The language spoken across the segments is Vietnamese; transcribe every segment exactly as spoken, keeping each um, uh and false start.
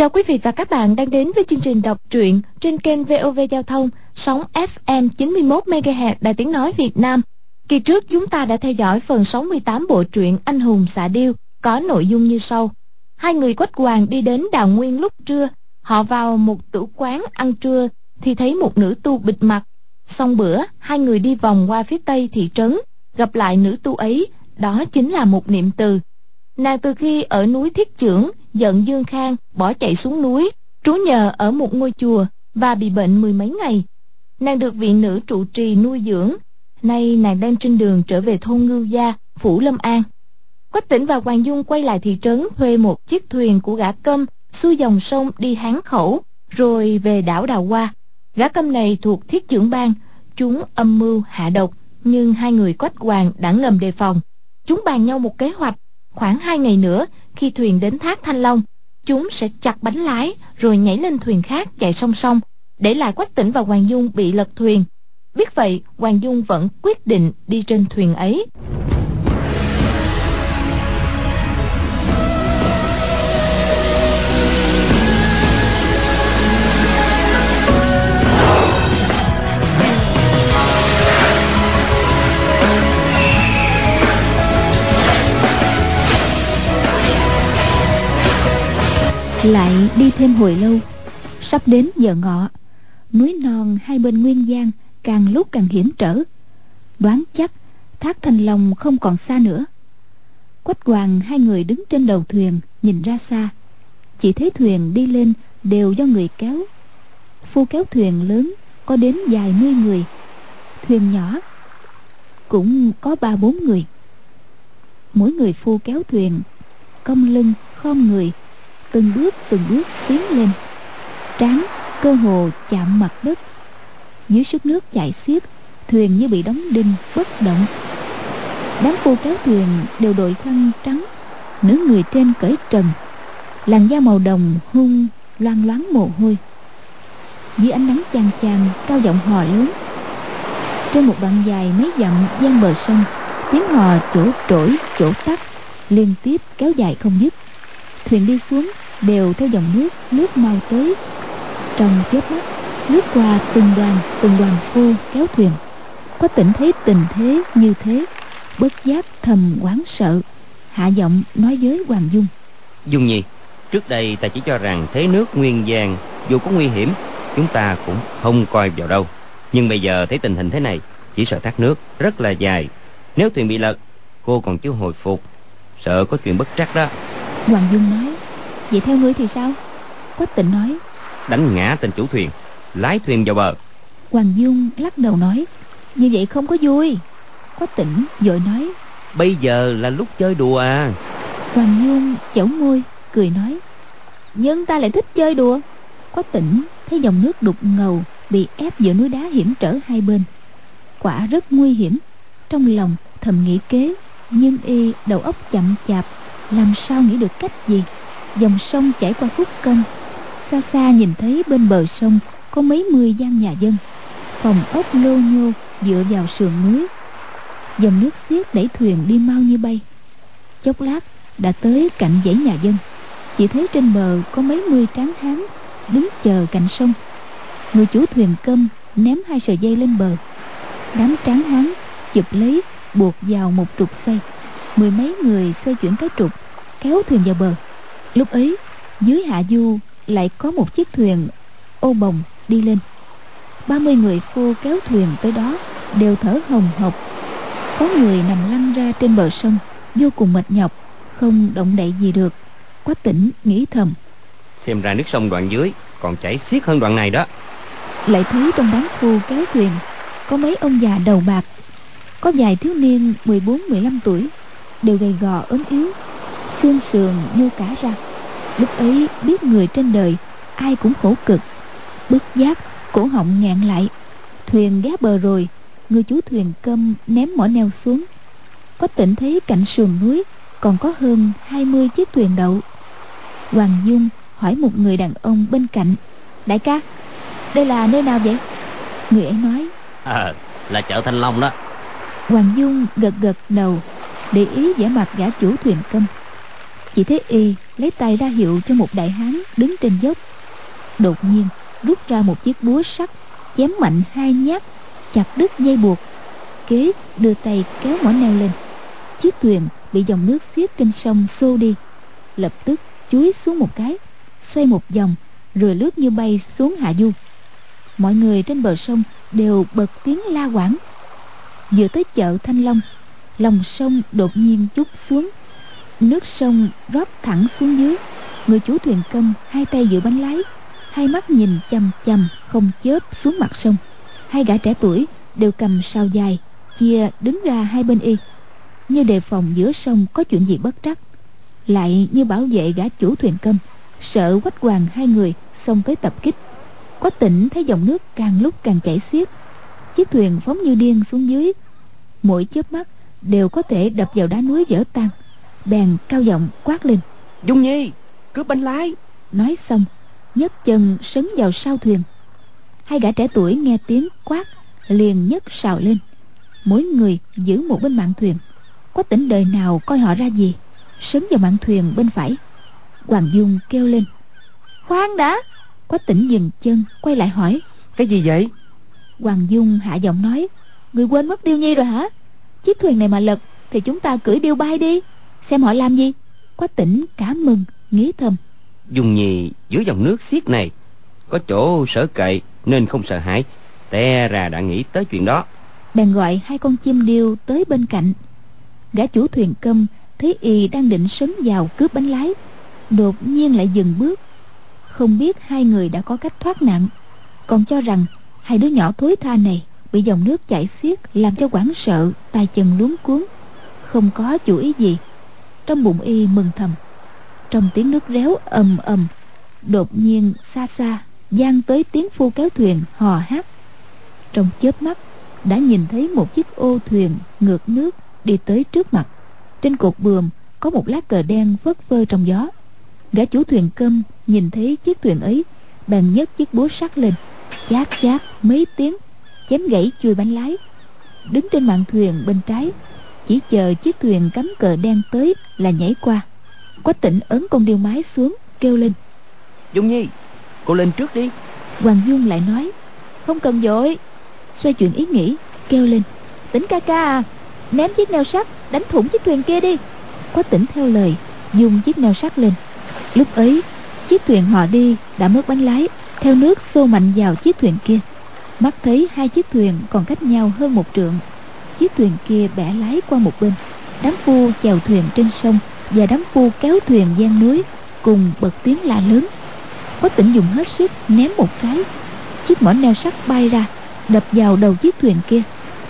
Chào quý vị và các bạn đang đến với chương trình đọc truyện trên kênh vê o vê Giao thông, sóng ép em chín mươi mốt mê ga héc Đài Tiếng Nói Việt Nam. Kỳ trước chúng ta đã theo dõi phần sáu mươi tám bộ truyện Anh Hùng Xạ Điêu, có nội dung như sau. Hai người Quách Hoàng đi đến Đào Nguyên lúc trưa. Họ vào một tử quán ăn trưa thì thấy một nữ tu bịt mặt. Xong bữa, hai người đi vòng qua phía tây thị trấn, gặp lại nữ tu ấy, đó chính là một Niệm Từ. Nàng từ khi ở núi Thiết Chưởng giận Dương Khang, bỏ chạy xuống núi trú nhờ ở một ngôi chùa và bị bệnh mười mấy ngày. Nàng được vị nữ trụ trì nuôi dưỡng. Nay nàng đang trên đường trở về thôn Ngưu Gia, phủ Lâm An. Quách Tĩnh và Hoàng Dung quay lại thị trấn thuê một chiếc thuyền của gã Câm xuôi dòng sông đi Hán Khẩu, rồi về đảo Đào Hoa. Gã Câm này thuộc Thiết Chưởng bang, chúng âm mưu hạ độc, nhưng hai người Quách Hoàng đã ngầm đề phòng. Chúng bàn nhau một kế hoạch. Khoảng hai ngày nữa, khi thuyền đến thác Thanh Long, chúng sẽ chặt bánh lái rồi nhảy lên thuyền khác chạy song song, để lại Quách Tĩnh và Hoàng Dung bị lật thuyền. Biết vậy, Hoàng Dung vẫn quyết định đi trên thuyền ấy. Lại đi thêm hồi lâu, sắp đến giờ ngọ, núi non hai bên Nguyên Giang càng lúc càng hiểm trở. Đoán chắc thác Thanh Long không còn xa nữa. Quách Hoàng hai người đứng trên đầu thuyền nhìn ra xa, chỉ thấy thuyền đi lên đều do người kéo. Phu kéo thuyền lớn có đến vài mươi người, thuyền nhỏ cũng có ba bốn người. Mỗi người phu kéo thuyền cong lưng khom người, từng bước từng bước tiến lên, trán cơ hồ chạm mặt đất. Dưới sức nước chảy xiết, thuyền như bị đóng đinh bất động. Đám phu kéo thuyền đều đội khăn trắng, nửa người trên cởi trần, làn da màu đồng hun loang loáng mồ hôi. Dưới ánh nắng chang chang, cao giọng hò lớn. Trên một đoạn dài mấy dặm ven bờ sông, tiếng hò chỗ trỗi chỗ tắt liên tiếp kéo dài không dứt. Thuyền đi xuống đều theo dòng nước lướt mau tới. Trong chớp mắt lướt qua từng đoàn từng đoàn phu kéo thuyền. Có Tĩnh thấy tình thế như thế, bất giác thầm hoảng sợ, hạ giọng nói với Hoàng Dung. Dung Nhi, trước đây ta chỉ cho rằng thế nước Nguyên Giang dù có nguy hiểm, chúng ta cũng không coi vào đâu. Nhưng bây giờ thấy tình hình thế này, chỉ sợ thác nước rất là dài. Nếu thuyền bị lật, cô còn chưa hồi phục, sợ có chuyện bất trắc đó. Hoàng Dung nói. Vậy theo ngươi thì sao? Quách Tĩnh nói. Đánh ngã tên chủ thuyền, lái thuyền vào bờ. Hoàng Dung lắc đầu nói. Như vậy không có vui. Quách Tĩnh vội nói. Bây giờ là lúc chơi đùa à. Hoàng Dung chẩu môi cười nói. Nhưng ta lại thích chơi đùa. Quách Tĩnh thấy dòng nước đục ngầu bị ép giữa núi đá hiểm trở hai bên, quả rất nguy hiểm. Trong lòng thầm nghĩ kế, nhưng y đầu óc chậm chạp, làm sao nghĩ được cách gì. Dòng sông chảy qua Phúc Công, xa xa nhìn thấy bên bờ sông có mấy mươi gian nhà dân, phòng ốc lô nhô dựa vào sườn núi. Dòng nước xiết đẩy thuyền đi mau như bay. Chốc lát đã tới cạnh dãy nhà dân. Chỉ thấy trên bờ có mấy mươi tráng hán đứng chờ cạnh sông. Người chủ thuyền Câm ném hai sợi dây lên bờ. Đám tráng hán chụp lấy buộc vào một trục xoay. Mười mấy người xoay chuyển cái trục, kéo thuyền vào bờ. Lúc ấy dưới hạ du lại có một chiếc thuyền ô bồng đi lên. Ba mươi người phu kéo thuyền tới đó đều thở hồng hộc. Có người nằm lăn ra trên bờ sông, vô cùng mệt nhọc, không động đậy gì được. Quách Tĩnh nghĩ thầm. Xem ra nước sông đoạn dưới còn chảy xiết hơn đoạn này đó. Lại thấy trong đám phu kéo thuyền có mấy ông già đầu bạc, có vài thiếu niên mười bốn mười lăm tuổi, đều gầy gò ốm yếu, xương sườn nhô cả ra. Lúc ấy biết người trên đời ai cũng khổ cực, bất giác cổ họng nghẹn lại. Thuyền ghé bờ rồi, người chủ thuyền Câm ném mỏ neo xuống. Có Tĩnh thấy cạnh sườn núi còn có hơn hai mươi chiếc thuyền đậu. Hoàng Dung hỏi một người đàn ông bên cạnh. Đại ca, đây là nơi nào vậy? Người ấy nói. À, là chợ Thanh Long đó. Hoàng Dung gật gật đầu, để ý vẻ mặt gã chủ thuyền Câm. Chỉ thấy y lấy tay ra hiệu cho một đại hán đứng trên dốc, đột nhiên rút ra một chiếc búa sắt, chém mạnh hai nhát, chặt đứt dây buộc. Kế đưa tay kéo mỏ neo lên. Chiếc thuyền bị dòng nước xiết trên sông xô đi, lập tức chúi xuống một cái, xoay một vòng rồi lướt như bay xuống hạ du. Mọi người trên bờ sông đều bật tiếng la hoảng. Vừa tới chợ Thanh Long, lòng sông đột nhiên trút xuống, nước sông rót thẳng xuống dưới. Người chủ thuyền câm hai tay giữ bánh lái, hai mắt nhìn chằm chằm không chớp xuống mặt sông. Hai gã trẻ tuổi đều cầm sào dài chia đứng ra hai bên y, như đề phòng giữa sông có chuyện gì bất trắc, lại như bảo vệ gã chủ thuyền câm, sợ Quách Hoàng hai người xông tới tập kích. Quách Tĩnh thấy dòng nước càng lúc càng chảy xiết, chiếc thuyền phóng như điên xuống dưới, mỗi chớp mắt đều có thể đập vào đá núi vỡ tan. Bèn cao giọng quát lên: Dung Nhi, cướp bánh lái! Nói xong nhấc chân sấn vào sau thuyền. Hai gã trẻ tuổi nghe tiếng quát liền nhấc sào lên, mỗi người giữ một bên mạn thuyền. Quách Tĩnh đời nào coi họ ra gì, sấn vào mạn thuyền bên phải. Hoàng Dung kêu lên: Khoan đã! Quách Tĩnh dừng chân quay lại hỏi: Cái gì vậy? Hoàng Dung hạ giọng nói: Người quên mất Điêu Nhi rồi hả? Chiếc thuyền này mà lật thì chúng ta cưỡi điêu bay đi, xem họ làm gì. Quách Tĩnh cảm mừng nghĩ thầm: Dung Nhi dưới dòng nước xiết này có chỗ sở cậy nên không sợ hãi, té ra đã nghĩ tới chuyện đó. Bèn gọi hai con chim điêu tới bên cạnh. Gã chủ thuyền câm thấy y đang định sấn vào cướp bánh lái, đột nhiên lại dừng bước. Không biết hai người đã có cách thoát nạn, còn cho rằng hai đứa nhỏ thối tha này bị dòng nước chảy xiết làm cho hoảng sợ, tay chân luống cuống, không có chủ ý gì. Trong bụng y mừng thầm. Trong tiếng nước réo ầm ầm, đột nhiên xa xa vang tới tiếng phu kéo thuyền hò hát. Trong chớp mắt đã nhìn thấy một chiếc ô thuyền ngược nước đi tới trước mặt. Trên cột buồm có một lá cờ đen phất phơ trong gió. Gã chủ thuyền câm nhìn thấy chiếc thuyền ấy, bèn nhấc chiếc búa sắt lên, chát chát mấy tiếng chém gãy chuôi bánh lái. Đứng trên mạn thuyền bên trái, chỉ chờ chiếc thuyền cắm cờ đen tới là nhảy qua. Quách Tĩnh ấn con điêu mái xuống kêu lên: Dung Nhi, cô lên trước đi. Hoàng Dung lại nói: Không cần vội. Xoay chuyển ý nghĩ kêu lên: Tĩnh ca ca à, ném chiếc neo sắt đánh thủng chiếc thuyền kia đi. Quách Tĩnh theo lời dùng chiếc neo sắt lên. Lúc ấy chiếc thuyền họ đi đã mất bánh lái, theo nước xô mạnh vào chiếc thuyền kia. Mắt thấy hai chiếc thuyền còn cách nhau hơn một trượng, chiếc thuyền kia bẻ lái qua một bên. Đám phu chèo thuyền trên sông và đám phu kéo thuyền gian núi cùng bật tiếng la lớn. Quách Tĩnh dùng hết sức ném một cái, chiếc mỏ neo sắt bay ra đập vào đầu chiếc thuyền kia.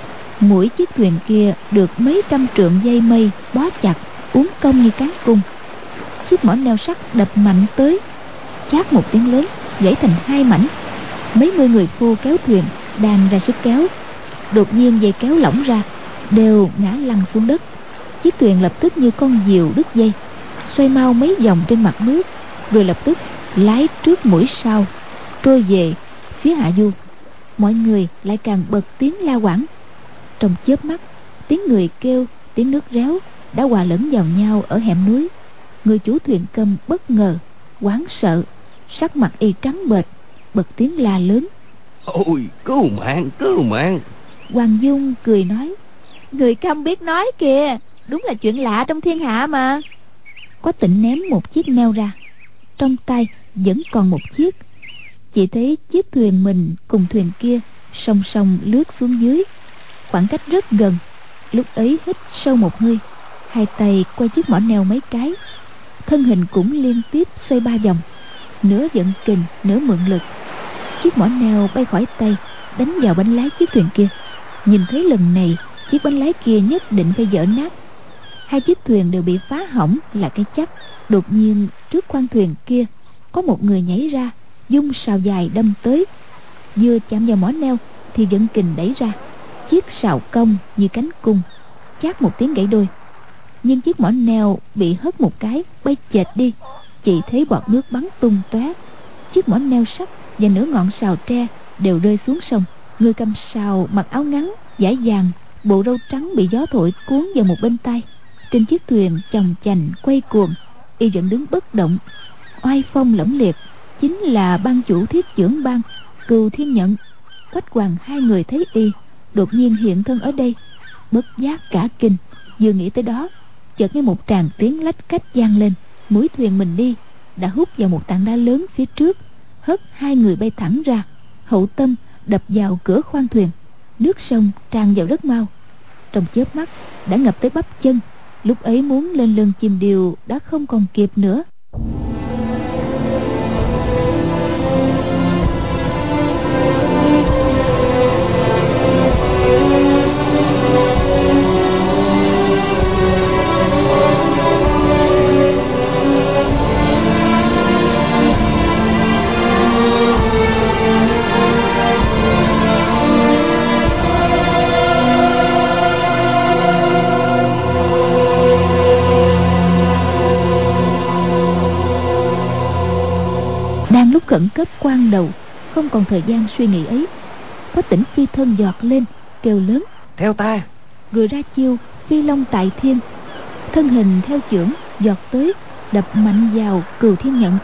Mỗi chiếc thuyền kia được mấy trăm trượng dây mây bó chặt uốn cong như cán cung. Chiếc mỏ neo sắt đập mạnh tới, chát một tiếng lớn gãy thành hai mảnh. Mấy mươi người phu kéo thuyền đang ra sức kéo, đột nhiên dây kéo lỏng ra, đều ngã lăn xuống đất. Chiếc thuyền lập tức như con diều đứt dây, xoay mau mấy vòng trên mặt nước, rồi lập tức lái trước mũi sau trôi về phía hạ du. Mọi người lại càng bật tiếng la hoảng. Trong chớp mắt, tiếng người kêu, tiếng nước réo đã hòa lẫn vào nhau ở hẻm núi. Người chủ thuyền câm bất ngờ, hoảng sợ, sắc mặt y trắng bệch, bật tiếng la lớn: Ôi, cứu mạng, cứu mạng! Hoàng Dung cười nói: Người câm biết nói kìa, đúng là chuyện lạ trong thiên hạ mà. Quách Tĩnh ném một chiếc neo ra, trong tay vẫn còn một chiếc. Chỉ thấy chiếc thuyền mình cùng thuyền kia song song lướt xuống dưới, khoảng cách rất gần. Lúc ấy hít sâu một hơi, hai tay quay chiếc mỏ neo mấy cái, thân hình cũng liên tiếp xoay ba vòng, nửa vận kình nửa mượn lực. Chiếc mỏ neo bay khỏi tay, đánh vào bánh lái chiếc thuyền kia. Nhìn thấy lần này chiếc bánh lái kia nhất định phải vỡ nát. Hai chiếc thuyền đều bị phá hỏng là cái chắc. Đột nhiên trước khoang thuyền kia có một người nhảy ra, dung sào dài đâm tới. Vừa chạm vào mỏ neo thì vận kình đẩy ra, chiếc sào cong như cánh cung, chát một tiếng gãy đôi. Nhưng chiếc mỏ neo bị hất một cái bay chệch đi, chỉ thấy bọt nước bắn tung tóe. Chiếc mỏ neo sắt và nửa ngọn sào tre đều rơi xuống sông. Người cầm sào mặc áo ngắn dải vàng, bộ râu trắng bị gió thổi cuốn vào một bên tai. Trên chiếc thuyền chồng chành quay cuồng, y vẫn đứng bất động, oai phong lẫm liệt, chính là ban chủ thiết chưởng bang Cừu Thiên Nhận. Quách Hoằng hai người thấy y đột nhiên hiện thân ở đây, bất giác cả kinh. Vừa nghĩ tới đó, chợt nghe một tràng tiếng lách cách vang lên. Mũi thuyền mình đi đã hút vào một tảng đá lớn phía trước, hất hai người bay thẳng ra. Hậu tâm đập vào cửa khoang thuyền, nước sông tràn vào rất mau, trong chớp mắt đã ngập tới bắp chân. Lúc ấy muốn lên lưng chìm điều đã không còn kịp nữa. Đang lúc khẩn cấp quan đầu, không còn thời gian suy nghĩ ấy, Quách Tĩnh phi thân giọt lên, kêu lớn: theo ta! Rồi ra chiêu phi long tại thiên, thân hình theo chưởng giọt tới, đập mạnh vào Cừu Thiên Nhận.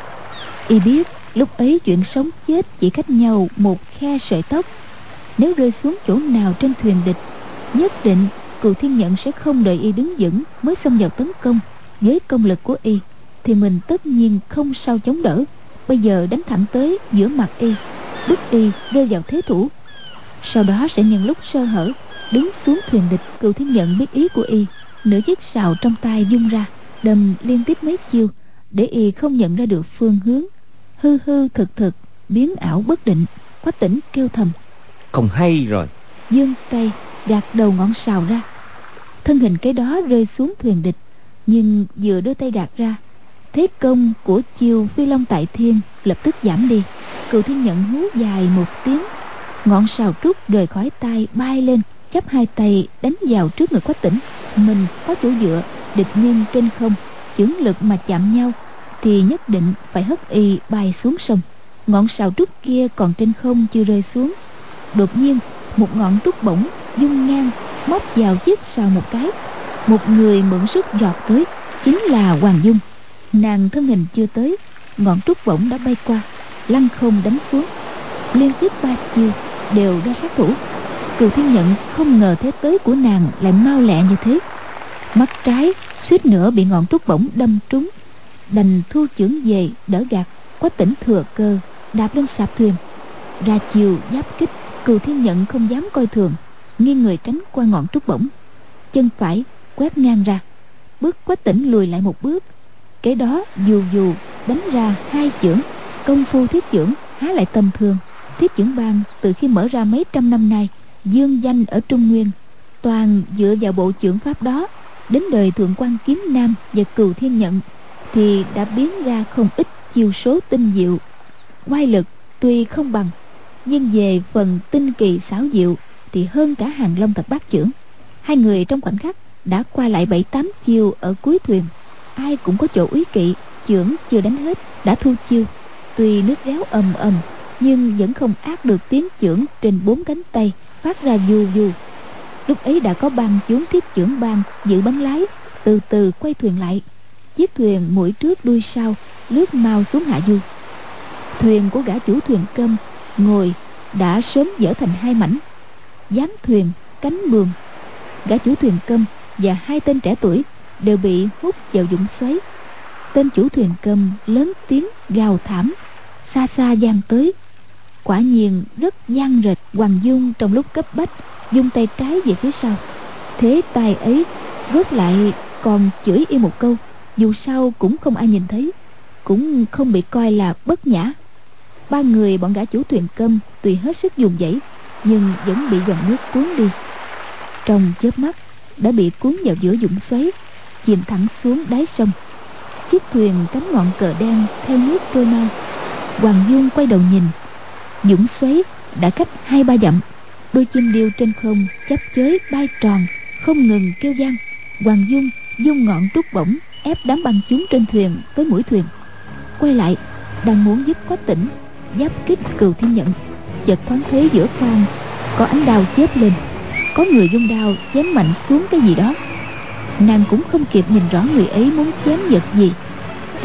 Y biết lúc ấy chuyện sống chết chỉ cách nhau một khe sợi tóc. Nếu rơi xuống chỗ nào trên thuyền địch, nhất định Cừu Thiên Nhận sẽ không đợi y đứng vững mới xông vào tấn công. Với công lực của y thì mình tất nhiên không sao chống đỡ. Bây giờ đánh thẳng tới giữa mặt y, bức y rơi vào thế thủ, sau đó sẽ nhân lúc sơ hở đứng xuống thuyền địch. Cừu Thiên Nhận biết ý của y, nửa chiếc sào trong tay vung ra, đâm liên tiếp mấy chiêu để y không nhận ra được phương hướng, hư hư thực thực, biến ảo bất định. Quách Tĩnh kêu thầm: Không hay rồi. Giương tay gạt đầu ngọn sào ra, thân hình cái đó rơi xuống thuyền địch. Nhưng vừa đưa tay gạt ra, thế công của chiêu phi long tại thiên lập tức giảm đi. Cừu Thiên Nhận hú dài một tiếng, ngọn sào trúc rời khỏi tay bay lên, chắp hai tay đánh vào trước ngực Quách Tĩnh. Mình có chỗ dựa, địch nhân trên không, chưởng lực mà chạm nhau thì nhất định phải hất y bay xuống sông. Ngọn sào trúc kia còn trên không chưa rơi xuống, đột nhiên một ngọn trúc bổng dung ngang móc vào chiếc sào một cái. Một người mượn sức giọt tới, chính là Hoàng Dung. Nàng thân hình chưa tới, ngọn trúc bổng đã bay qua, lăn không đánh xuống. Liên tiếp ba chiêu đều ra sát thủ. Cừu Thiên Nhận không ngờ thế tới của nàng lại mau lẹ như thế, mắt trái suýt nữa bị ngọn trúc bổng đâm trúng, đành thu chưởng về đỡ gạt. Quách Tĩnh thừa cơ đạp lên sạp thuyền, ra chiều giáp kích. Cừu Thiên Nhận không dám coi thường, nghiêng người tránh qua ngọn trúc bổng, chân phải quét ngang ra, bước Quách Tĩnh lùi lại một bước. Kế đó dù dù đánh ra hai chưởng. Công phu thiết chưởng há lại tầm thường. Thiết chưởng bang từ khi mở ra mấy trăm năm nay, dương danh ở Trung Nguyên, toàn dựa vào bộ chưởng pháp đó. Đến đời Thượng Quan Kiếm Nam và Cừu Thiên Nhận thì đã biến ra không ít chiêu số tinh diệu. Oai lực tuy không bằng, nhưng về phần tinh kỳ xảo diệu thì hơn cả Hàng Long Thập Bát Chưởng. Hai người trong khoảnh khắc đã qua lại bảy tám chiêu ở cuối thuyền, ai cũng có chỗ úy kỵ. Chưởng chưa đánh hết đã thu chiêu, tuy nước réo ầm ầm nhưng vẫn không át được tiếng chưởng trên bốn cánh tay phát ra vù vù. Lúc ấy đã có ban chốn thiết chưởng bang giữ bắn lái, từ từ quay thuyền lại. Chiếc thuyền mũi trước đuôi sau lướt mau xuống hạ du. Thuyền của gã chủ thuyền Câm ngồi đã sớm dở thành hai mảnh, gián thuyền cánh buồm. Gã chủ thuyền Câm và hai tên trẻ tuổi đều bị hút vào vũng xoáy. Tên chủ thuyền Câm lớn tiếng gào thảm, xa xa vang tới. Quả nhiên rất vang rệt. Hoàng Dung trong lúc cấp bách dung tay trái về phía sau, thế tay ấy gót lại còn chửi y một câu, dù sao cũng không ai nhìn thấy, cũng không bị coi là bất nhã. Ba người bọn gã chủ thuyền Câm tuy hết sức dùng dãy, nhưng vẫn bị dòng nước cuốn đi. Trong chớp mắt đã bị cuốn vào giữa vũng xoáy, chìm thẳng xuống đáy sông. Chiếc thuyền cắm ngọn cờ đen theo nước trôi mau. Hoàng Dung quay đầu nhìn, vũng xoáy đã cách hai ba dặm. Đôi chim điêu trên không chắp chới bay tròn, không ngừng kêu vang. Hoàng Dung dung ngọn trúc bổng ép đám băng chúng trên thuyền tới mũi thuyền. Quay lại đang muốn giúp Quách Tĩnh giáp kích Cừu Thiên Nhận, chợt thoáng thấy giữa khoang có ánh đao chớp lên, có người dung đao chém mạnh xuống cái gì đó. Nàng cũng không kịp nhìn rõ người ấy muốn chém vật gì,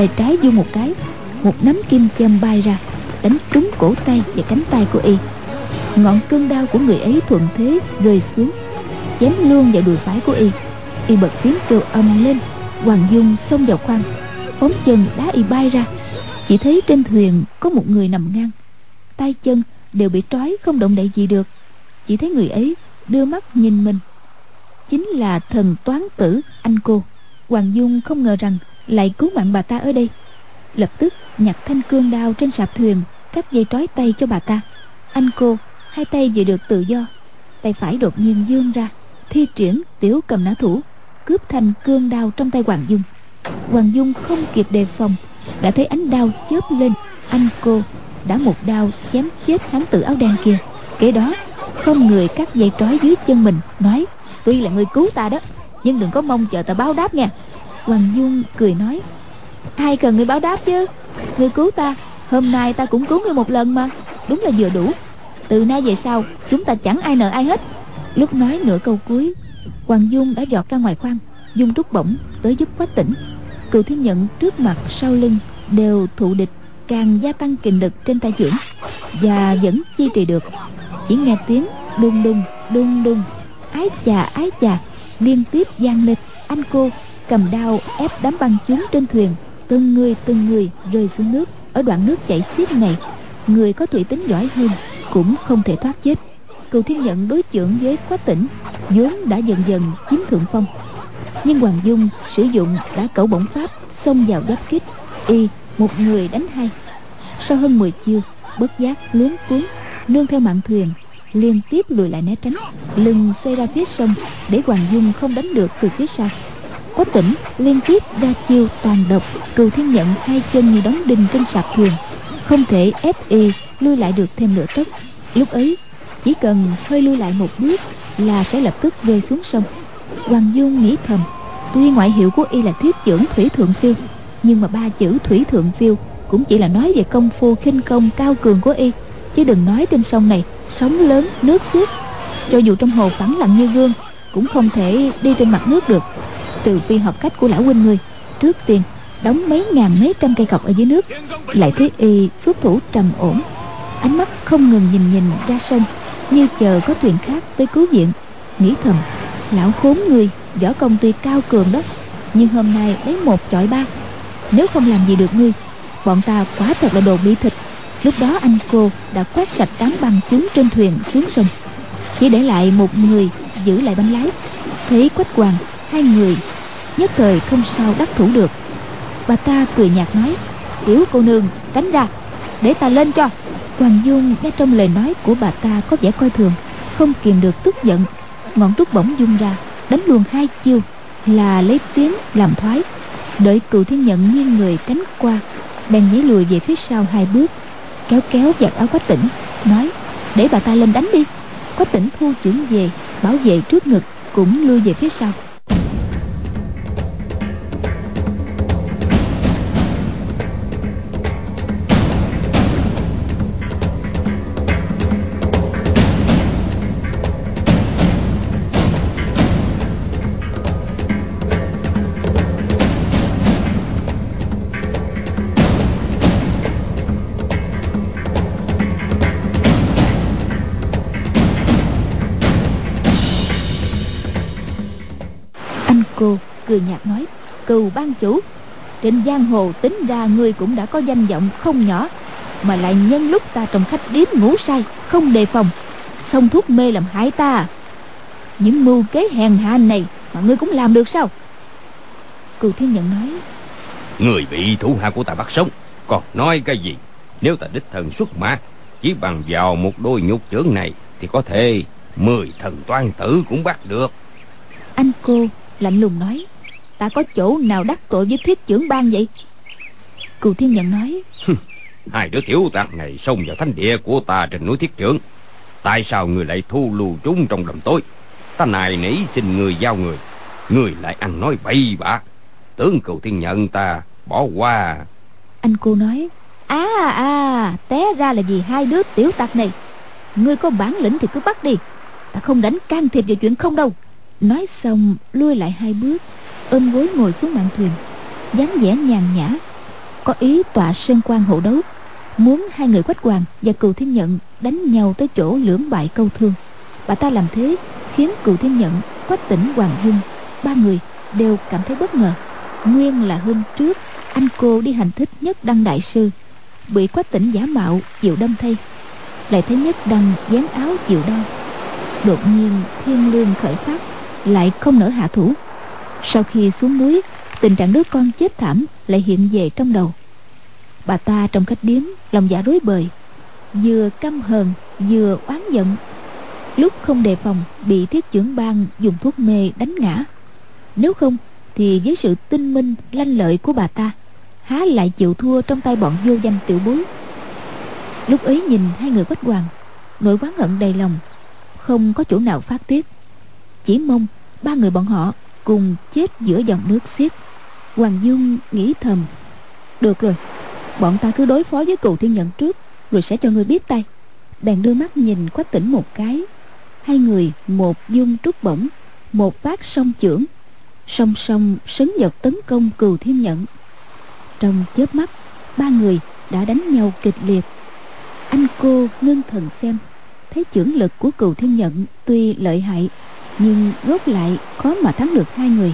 tay trái vung một cái, một nắm kim châm bay ra, đánh trúng cổ tay và cánh tay của y. Ngọn cương đao của người ấy thuận thế rơi xuống, chém luôn vào đùi phải của y. Y bật tiếng kêu ầm lên. Hoàng Dung xông vào khoang, phóng chân đá y bay ra. Chỉ thấy trên thuyền có một người nằm ngang, tay chân đều bị trói không động đậy gì được. Chỉ thấy người ấy đưa mắt nhìn mình, chính là thần toán tử Anh Cô. Hoàng Dung không ngờ rằng lại cứu mạng bà ta ở đây, lập tức nhặt thanh cương đao trên sạp thuyền, cắt dây trói tay cho bà ta. Anh Cô hai tay vừa được tự do, tay phải đột nhiên vươn ra, thi triển tiểu cầm nã thủ, cướp thanh cương đao trong tay Hoàng Dung. Hoàng Dung không kịp đề phòng, đã thấy ánh đao chớp lên. Anh Cô đã một đao chém chết hán tử áo đen kia. Kế đó không người cắt dây trói dưới chân mình, nói: tuy là người cứu ta đó, nhưng đừng có mong chờ ta báo đáp nha. Hoàng Dung cười nói: ai cần người báo đáp chứ, người cứu ta, hôm nay ta cũng cứu người một lần mà, đúng là vừa đủ. Từ nay về sau chúng ta chẳng ai nợ ai hết. Lúc nói nửa câu cuối, Hoàng Dung đã giọt ra ngoài khoang, dung trúc bổng tới giúp Quách Tỉnh. Cừu Thiên Nhận trước mặt sau lưng đều thụ địch, càng gia tăng kình lực trên tay chưởng, và vẫn duy trì được. Chỉ nghe tiếng đùng đùng đùng đùng, ái chà ái chà liên tiếp vang lên. Anh Cô cầm đao ép đám băng chúng trên thuyền, từng người từng người rơi xuống nước. Ở đoạn nước chảy xiết này, người có thủy tính giỏi hơn cũng không thể thoát chết. Cừu Thiên Nhận đối chưởng với Quách Tỉnh vốn đã dần dần chiếm thượng phong, nhưng Hoàng Dung sử dụng đã cẩu bổng pháp xông vào giáp kích. Y một người đánh hai, sau hơn mười chiêu bất giác luống cuống, nương theo mạn thuyền liên tiếp lùi lại né tránh, lưng xoay ra phía sông để Hoàng Dung không đánh được từ phía sau. Quách Tỉnh liên tiếp ra chiêu tàn độc. Cừu Thiên Nhận hai chân như đóng đinh trên sạp thuyền, không thể ép y lui lại được thêm nửa tấc. Lúc ấy chỉ cần hơi lui lại một bước là sẽ lập tức rơi xuống sông. Hoàng Dung nghĩ thầm, tuy ngoại hiệu của y là thiết chưởng thủy thượng phiêu, nhưng mà ba chữ thủy thượng phiêu cũng chỉ là nói về công phu khinh công cao cường của y, chứ đừng nói trên sông này sóng lớn nước xiết, cho dù trong hồ phẳng lặng như gương cũng không thể đi trên mặt nước được, trừ phi hợp cách của lão huynh người trước tiên đóng mấy ngàn mấy trăm cây cọc ở dưới nước. Lại thấy y xuất thủ trầm ổn, ánh mắt không ngừng nhìn nhìn ra sông, như chờ có thuyền khác tới cứu viện. Nghĩ thầm, lão khốn người võ công tuy cao cường đó, nhưng hôm nay lấy một chọi ba, nếu không làm gì được ngươi, bọn ta quả thật là đồ bị thịt. Lúc đó Anh Cô đã quét sạch đám băng chúng trên thuyền xuống sông, chỉ để lại một người giữ lại bánh lái. Thấy Quách Hoàng hai người nhất thời không sao đắc thủ được. Bà ta cười nhạt nói: tiểu cô nương tránh ra, để ta lên cho. Hoàng Dung nghe trong lời nói của bà ta có vẻ coi thường, không kìm được tức giận, ngọn trúc bổng dung ra đánh luôn hai chiêu là lấy tiếng làm thoái. Đợi Cừu Thiên Nhận nghiêng người tránh qua, bèn nhảy lùi về phía sau hai bước, kéo kéo giật áo Quách Tỉnh, nói: để bà ta lên đánh đi. Quách Tỉnh thu chưởng về bảo vệ trước ngực, cũng lui về phía sau. Cô cười nhạt nói: Cừu ban chủ, trên giang hồ tính ra ngươi cũng đã có danh vọng không nhỏ, mà lại nhân lúc ta trong khách điếm ngủ say không đề phòng, xông thuốc mê làm hại ta. Những mưu kế hèn hạ này mà ngươi cũng làm được sao? Cừu Thiên Nhận nói: người bị thủ hạ của ta bắt sống, còn nói cái gì? Nếu ta đích thân xuất mã, chỉ bằng vào một đôi nhục chưởng này thì có thể mười thần toan tử cũng bắt được. Anh Cô lạnh lùng nói: ta có chỗ nào đắc tội với thiết chưởng ban vậy? Cừu Thiên Nhận nói: hai đứa tiểu tặc này xông vào thánh địa của ta trên núi thiết chưởng, tại sao người lại thu lưu chúng trong đêm tối? Ta nài nỉ xin người giao người, người lại ăn nói bậy bạ, tưởng Cừu Thiên Nhận ta bỏ qua. Anh Cô nói: à à té ra là vì hai đứa tiểu tặc này. Ngươi có bản lĩnh thì cứ bắt đi, ta không đánh can thiệp vào chuyện không đâu. Nói xong lui lại hai bước, ôm gối ngồi xuống mạn thuyền, dáng vẻ nhàn nhã, có ý tọa sơn quan hộ đấu, muốn hai người Quách Hoàng và Cừu Thiên Nhận đánh nhau tới chỗ lưỡng bại câu thương. Bà ta làm thế khiến Cừu Thiên Nhận, Quách Tĩnh, Hoàng Dung ba người đều cảm thấy bất ngờ. Nguyên là hôm trước anh cô đi hành thích Nhất Đăng đại sư, bị Quách Tĩnh giả mạo chịu đâm thay, lại thấy Nhất Đăng dán áo chịu đau. Đột nhiên thiên lương khởi phát, lại không nỡ hạ thủ. Sau khi xuống núi, tình trạng đứa con chết thảm lại hiện về trong đầu. Bà ta trong khách điếm lòng dạ rối bời, vừa căm hờn vừa oán giận. Lúc không đề phòng bị Thiết Chưởng Bang dùng thuốc mê đánh ngã, nếu không thì với sự tinh minh lanh lợi của bà ta, há lại chịu thua trong tay bọn vô danh tiểu bối. Lúc ấy nhìn hai người Quách Hoàng, nỗi oán hận đầy lòng, không có chỗ nào phát tiết, chỉ mong ba người bọn họ cùng chết giữa dòng nước xiết. Hoàng Dung nghĩ thầm: được rồi, bọn ta cứ đối phó với Cừu Thiên Nhận trước, rồi sẽ cho ngươi biết tay. Bèn đưa mắt nhìn Quách Tĩnh một cái. Hai người một dung trút bổng, một phát song chưởng, song song sấn vật tấn công Cừu Thiên Nhận. Trong chớp mắt, ba người đã đánh nhau kịch liệt. Anh cô ngưng thần xem, thấy chưởng lực của Cừu Thiên Nhận tuy lợi hại, nhưng rốt lại khó mà thắng được hai người.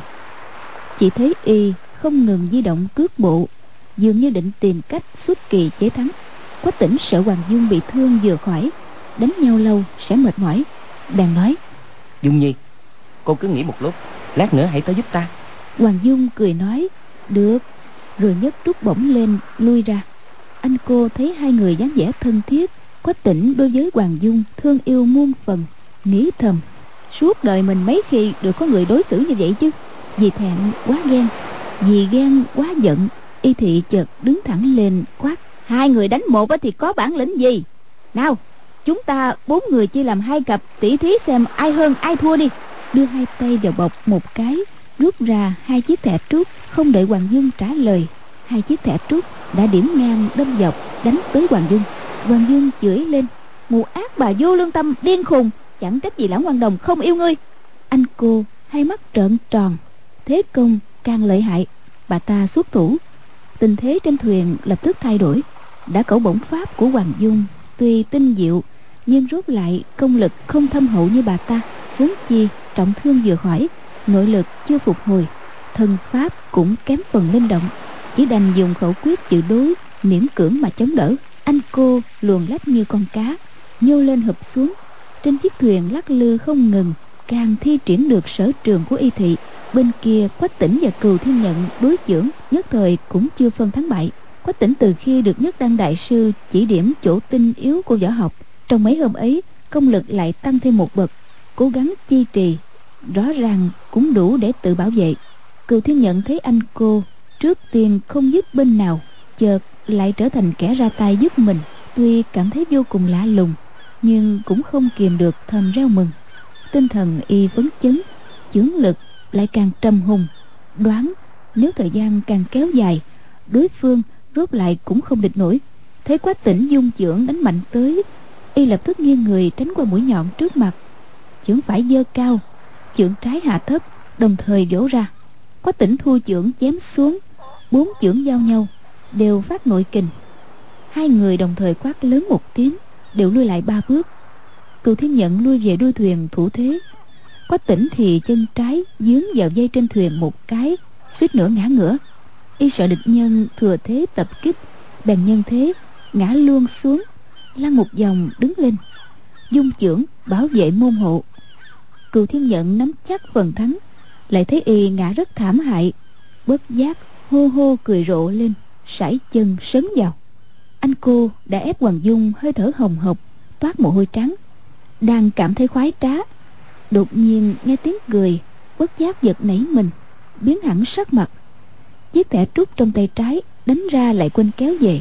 Chỉ thấy y không ngừng di động cước bộ, dường như định tìm cách xuất kỳ chế thắng. Quách Tĩnh sợ Hoàng Dung bị thương vừa khỏi, đánh nhau lâu sẽ mệt mỏi, bèn nói: Dung Nhi, cô cứ nghỉ một lúc, lát nữa hãy tới giúp ta. Hoàng Dung cười nói: được. Rồi nhấc trút bổng lên lui ra. Anh cô thấy hai người dáng vẻ thân thiết, Quách Tĩnh đối với Hoàng Dung thương yêu muôn phần, nghĩ thầm: suốt đời mình mấy khi được có người đối xử như vậy chứ. Vì thẹn quá ghen, vì ghen quá giận, y thị chợt đứng thẳng lên quát: hai người đánh một thì có bản lĩnh gì? Nào, chúng ta bốn người chia làm hai cặp, tỉ thí xem ai hơn ai thua đi. Đưa hai tay vào bọc một cái, rút ra hai chiếc thẻ trúc. Không đợi Hoàng Dung trả lời, hai chiếc thẻ trúc đã điểm ngang đâm dọc đánh tới Hoàng Dung. Hoàng Dung chửi lên: mụ ác bà vô lương tâm điên khùng, chẳng trách gì lão Hoàng Đồng không yêu ngươi. Anh cô hai mắt trợn tròn, thế công càng lợi hại. Bà ta xuất thủ, tình thế trên thuyền lập tức thay đổi. Đã cẩu bổng pháp của Hoàng Dung tuy tinh diệu, nhưng rốt lại công lực không thâm hậu như bà ta. Huống chi trọng thương vừa khỏi, nội lực chưa phục hồi, thân pháp cũng kém phần linh động, chỉ đành dùng khẩu quyết chịu đối, miễn cưỡng mà chống đỡ. Anh cô luồn lách như con cá, nhô lên hụp xuống. Trên chiếc thuyền lắc lư không ngừng, càng thi triển được sở trường của y thị. Bên kia Quách Tĩnh và Cừu Thiên Nhận đối chưởng, nhất thời cũng chưa phân thắng bại. Quách Tĩnh từ khi được Nhất Đăng đại sư chỉ điểm chỗ tinh yếu của võ học, trong mấy hôm ấy công lực lại tăng thêm một bậc, cố gắng chi trì, rõ ràng cũng đủ để tự bảo vệ. Cừu Thiên Nhận thấy anh cô trước tiên không giúp bên nào, chợt lại trở thành kẻ ra tay giúp mình, tuy cảm thấy vô cùng lạ lùng, nhưng cũng không kìm được thầm reo mừng. Tinh thần y phấn chấn, chưởng lực lại càng trầm hùng, đoán nếu thời gian càng kéo dài, đối phương rốt lại cũng không địch nổi. Thấy Quách Tĩnh dung chưởng đánh mạnh tới, y lập tức nghiêng người tránh qua mũi nhọn trước mặt, chưởng phải giơ cao, chưởng trái hạ thấp, đồng thời vỗ ra. Quách Tĩnh thu chưởng chém xuống, bốn chưởng giao nhau đều phát nội kình. Hai người đồng thời quát lớn một tiếng, đều lui lại ba bước. Cừu Thiên Nhận lui về đuôi thuyền thủ thế, Quách Tĩnh thì chân trái dướng vào dây trên thuyền một cái, suýt nữa ngã ngửa. Y sợ địch nhân thừa thế tập kích, bèn nhân thế ngã luôn xuống, lăn một vòng đứng lên, dung chưởng bảo vệ môn hộ. Cừu Thiên Nhận nắm chắc phần thắng, lại thấy y ngã rất thảm hại, bất giác hô hô cười rộ lên, sải chân sấn vào. Anh cô đã ép Hoàng Dung hơi thở hồng hộc, toát mồ hôi trắng, đang cảm thấy khoái trá, đột nhiên nghe tiếng cười, bất giác giật nảy mình, biến hẳn sắc mặt. Chiếc thẻ trúc trong tay trái đánh ra lại quên kéo về.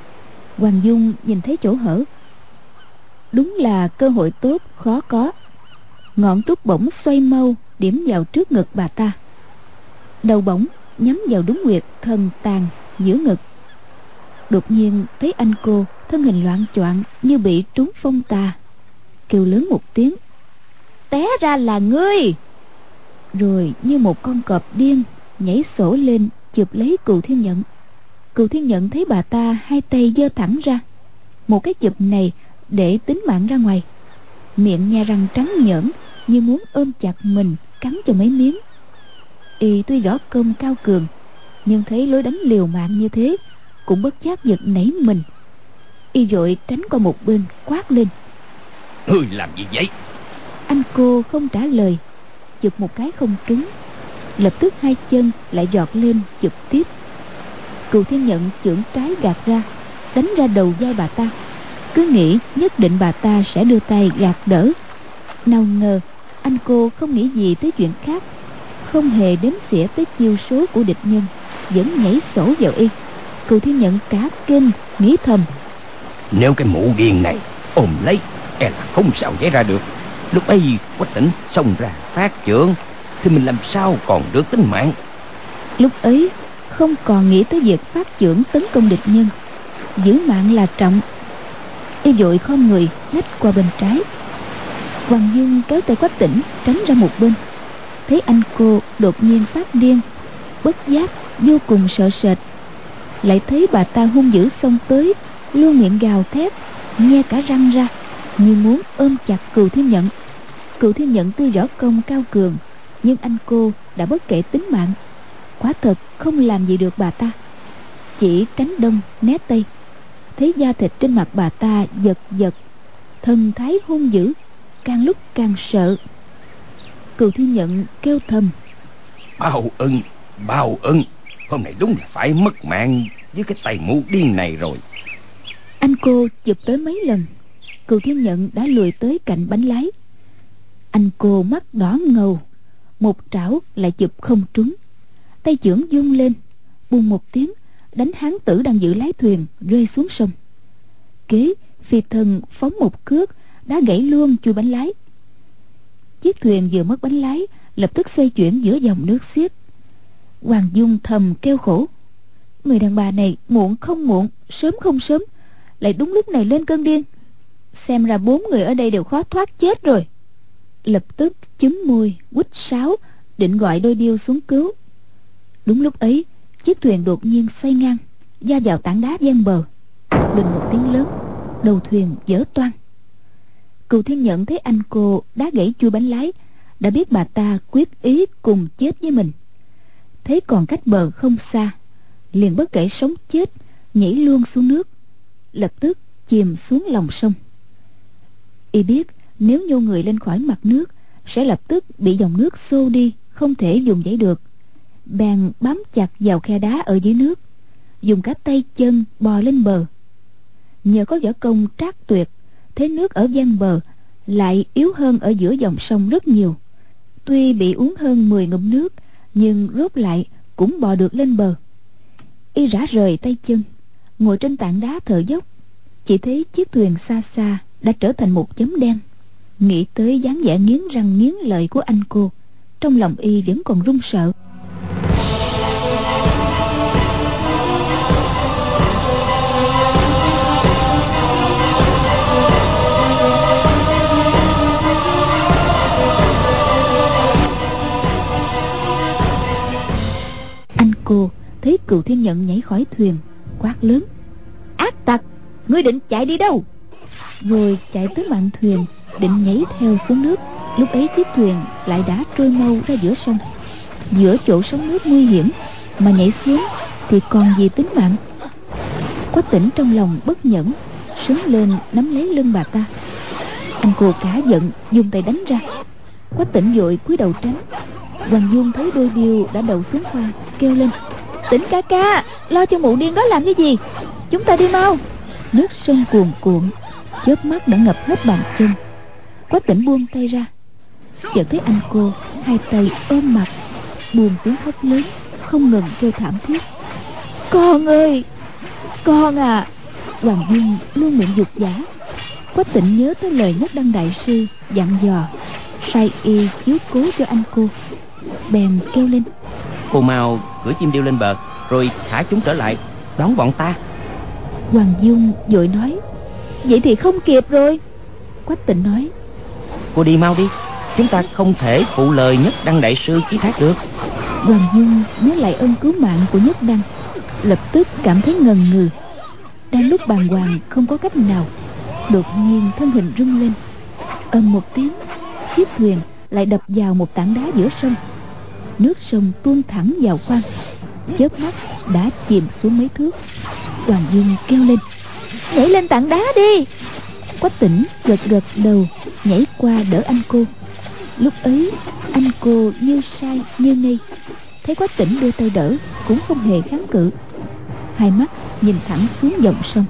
Hoàng Dung nhìn thấy chỗ hở, đúng là cơ hội tốt khó có. Ngọn trúc bổng xoay mau điểm vào trước ngực bà ta, đầu bổng nhắm vào đúng huyệt thần tàn giữa ngực. Đột nhiên thấy anh cô thân hình loạng choạng như bị trúng phong tà, kêu lớn một tiếng: té ra là ngươi! Rồi như một con cọp điên nhảy sổ lên chụp lấy Cừu Thiên Nhận. Cừu Thiên Nhận thấy bà ta hai tay giơ thẳng ra, một cái chụp này để tính mạng ra ngoài, miệng nhe răng trắng nhởn như muốn ôm chặt mình cắn cho mấy miếng. Y tuy võ công cao cường, nhưng thấy lối đánh liều mạng như thế cũng bất giác giật nảy mình. Y vội tránh qua một bên, quát lên: Ngươi làm gì vậy? Anh cô không trả lời, chụp một cái không trúng, lập tức hai chân lại giọt lên chụp tiếp. Cừu Thiên Nhận chưởng trái gạt ra, đánh ra đầu vai bà ta, cứ nghĩ nhất định bà ta sẽ đưa tay gạt đỡ. Nào ngờ anh cô không nghĩ gì tới chuyện khác, không hề đếm xỉa tới chiêu số của địch nhân, vẫn nhảy sổ vào y. Cừu Thiên Nhận cả kinh, nghĩ thầm: Nếu cái mụ điên này ôm lấy, e là không sao giấy ra được. Lúc ấy Quách Tỉnh xông ra phát chưởng thì mình làm sao còn được tính mạng. Lúc ấy không còn nghĩ tới việc phát chưởng tấn công địch nhân, giữ mạng là trọng. Y vội khom người lách qua bên trái. Hoàng Dung kéo tay Quách Tỉnh tránh ra một bên, thấy anh cô đột nhiên phát điên, bất giác vô cùng sợ sệt. Lại thấy bà ta hung dữ xông tới, luôn miệng gào thét, nhe cả răng ra, như muốn ôm chặt Cừu Thiên Nhận. Cừu Thiên Nhận tuy võ công cao cường, nhưng anh cô đã bất kể tính mạng, quả thật không làm gì được bà ta, chỉ tránh đông né tây. Thấy da thịt trên mặt bà ta giật giật, thần thái hung dữ, càng lúc càng sợ. Cừu Thiên Nhận kêu thầm: Bao ân, bao ân, hôm nay đúng là phải mất mạng với cái tay mụ điên này rồi. Anh cô chụp tới mấy lần, Cừu Thiên Nhận đã lùi tới cạnh bánh lái. Anh cô mắt đỏ ngầu, một trảo lại chụp không trúng, tay chưởng vung lên, bùng một tiếng đánh hán tử đang giữ lái thuyền rơi xuống sông. Kế phi thân phóng một cước đã gãy luôn chui bánh lái. Chiếc thuyền vừa mất bánh lái, lập tức xoay chuyển giữa dòng nước xiết. Hoàng Dung thầm kêu khổ: người đàn bà này muộn không muộn, sớm không sớm, lại đúng lúc này lên cơn điên. Xem ra bốn người ở đây đều khó thoát chết rồi. Lập tức chúm môi quýt sáo, định gọi đôi điêu xuống cứu. Đúng lúc ấy, chiếc thuyền đột nhiên xoay ngang, va vào tảng đá ven bờ. Bình một tiếng lớn, đầu thuyền vỡ toang. Cừu Thiên Nhận thấy anh cô đá gãy chui bánh lái, đã biết bà ta quyết ý cùng chết với mình. Thấy còn cách bờ không xa, liền bất kể sống chết nhảy luôn xuống nước, lập tức chìm xuống lòng sông. Y biết nếu nhô người lên khỏi mặt nước sẽ lập tức bị dòng nước xô đi, không thể dùng dãy được. Bèn bám chặt vào khe đá ở dưới nước, dùng cả tay chân bò lên bờ. Nhờ có võ công trác tuyệt, thế nước ở ven bờ lại yếu hơn ở giữa dòng sông rất nhiều. Tuy bị uống hơn mười ngụm nước, nhưng rốt lại cũng bò được lên bờ. Y rã rời tay chân, ngồi trên tảng đá thở dốc. Chỉ thấy chiếc thuyền xa xa đã trở thành một chấm đen. Nghĩ tới dáng vẻ nghiến răng nghiến lợi của anh cô, trong lòng Y vẫn còn run sợ. Anh cô thấy Cừu Thiên Nhận nhảy khỏi thuyền, quát lớn: ác tặc, ngươi định chạy đi đâu? Rồi chạy tới mạn thuyền, định nhảy theo xuống nước. Lúc ấy chiếc thuyền lại đã trôi mau ra giữa sông. Giữa chỗ sóng nước nguy hiểm mà nhảy xuống thì còn gì tính mạng. Quách Tỉnh trong lòng bất nhẫn, sướng lên nắm lấy lưng bà ta. Anh cô cả giận dùng tay đánh ra. Quách Tỉnh vội cúi đầu tránh. Hoàng Dung thấy đôi điêu đã đậu xuống khoang, kêu lên: Tỉnh ca ca, lo cho mụ điên đó làm cái gì? Chúng ta đi mau. Nước sông cuồn cuộn, chớp mắt đã ngập hết bàn chân. Quách Tỉnh buông tay ra, chợt thấy anh cô hai tay ôm mặt, buồn tiếng khóc lớn, không ngừng kêu thảm thiết: Con ơi, con à! Hoàng Dung luôn miệng dục giả. Quách Tỉnh nhớ tới lời Nhất Đăng đại sư dặn dò, sai y chiếu cố cho anh cô, bèn kêu lên: Cô mau cưỡi chim điêu lên bờ, rồi thả chúng trở lại đón bọn ta. Hoàng Dung vội nói: Vậy thì không kịp rồi. Quách Tỉnh nói: Cô đi mau đi, chúng ta không thể phụ lời Nhất Đăng đại sư ký thác được. Hoàng Dung nhớ lại ơn cứu mạng của Nhất Đăng, lập tức cảm thấy ngần ngừ. Đang lúc bàng hoàng không có cách nào, đột nhiên thân hình rung lên, ầm một tiếng, chiếc thuyền lại đập vào một tảng đá giữa sông. Nước sông tuôn thẳng vào khoang, chớp mắt đã chìm xuống mấy thước. Hoàng Dung kêu lên: nhảy lên tảng đá đi. Quách Tỉnh gật gật đầu, nhảy qua đỡ anh cô. Lúc ấy anh cô như sai như ngây, thấy Quách Tỉnh đưa tay đỡ cũng không hề kháng cự, hai mắt nhìn thẳng xuống dòng sông.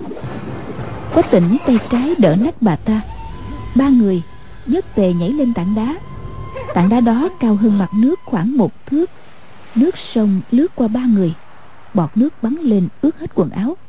Quách Tỉnh tay trái đỡ nách bà ta, ba người nhất tề nhảy lên tảng đá. Tảng đá đó cao hơn mặt nước khoảng một thước. Nước sông lướt qua ba người, bọt nước bắn lên ướt hết quần áo.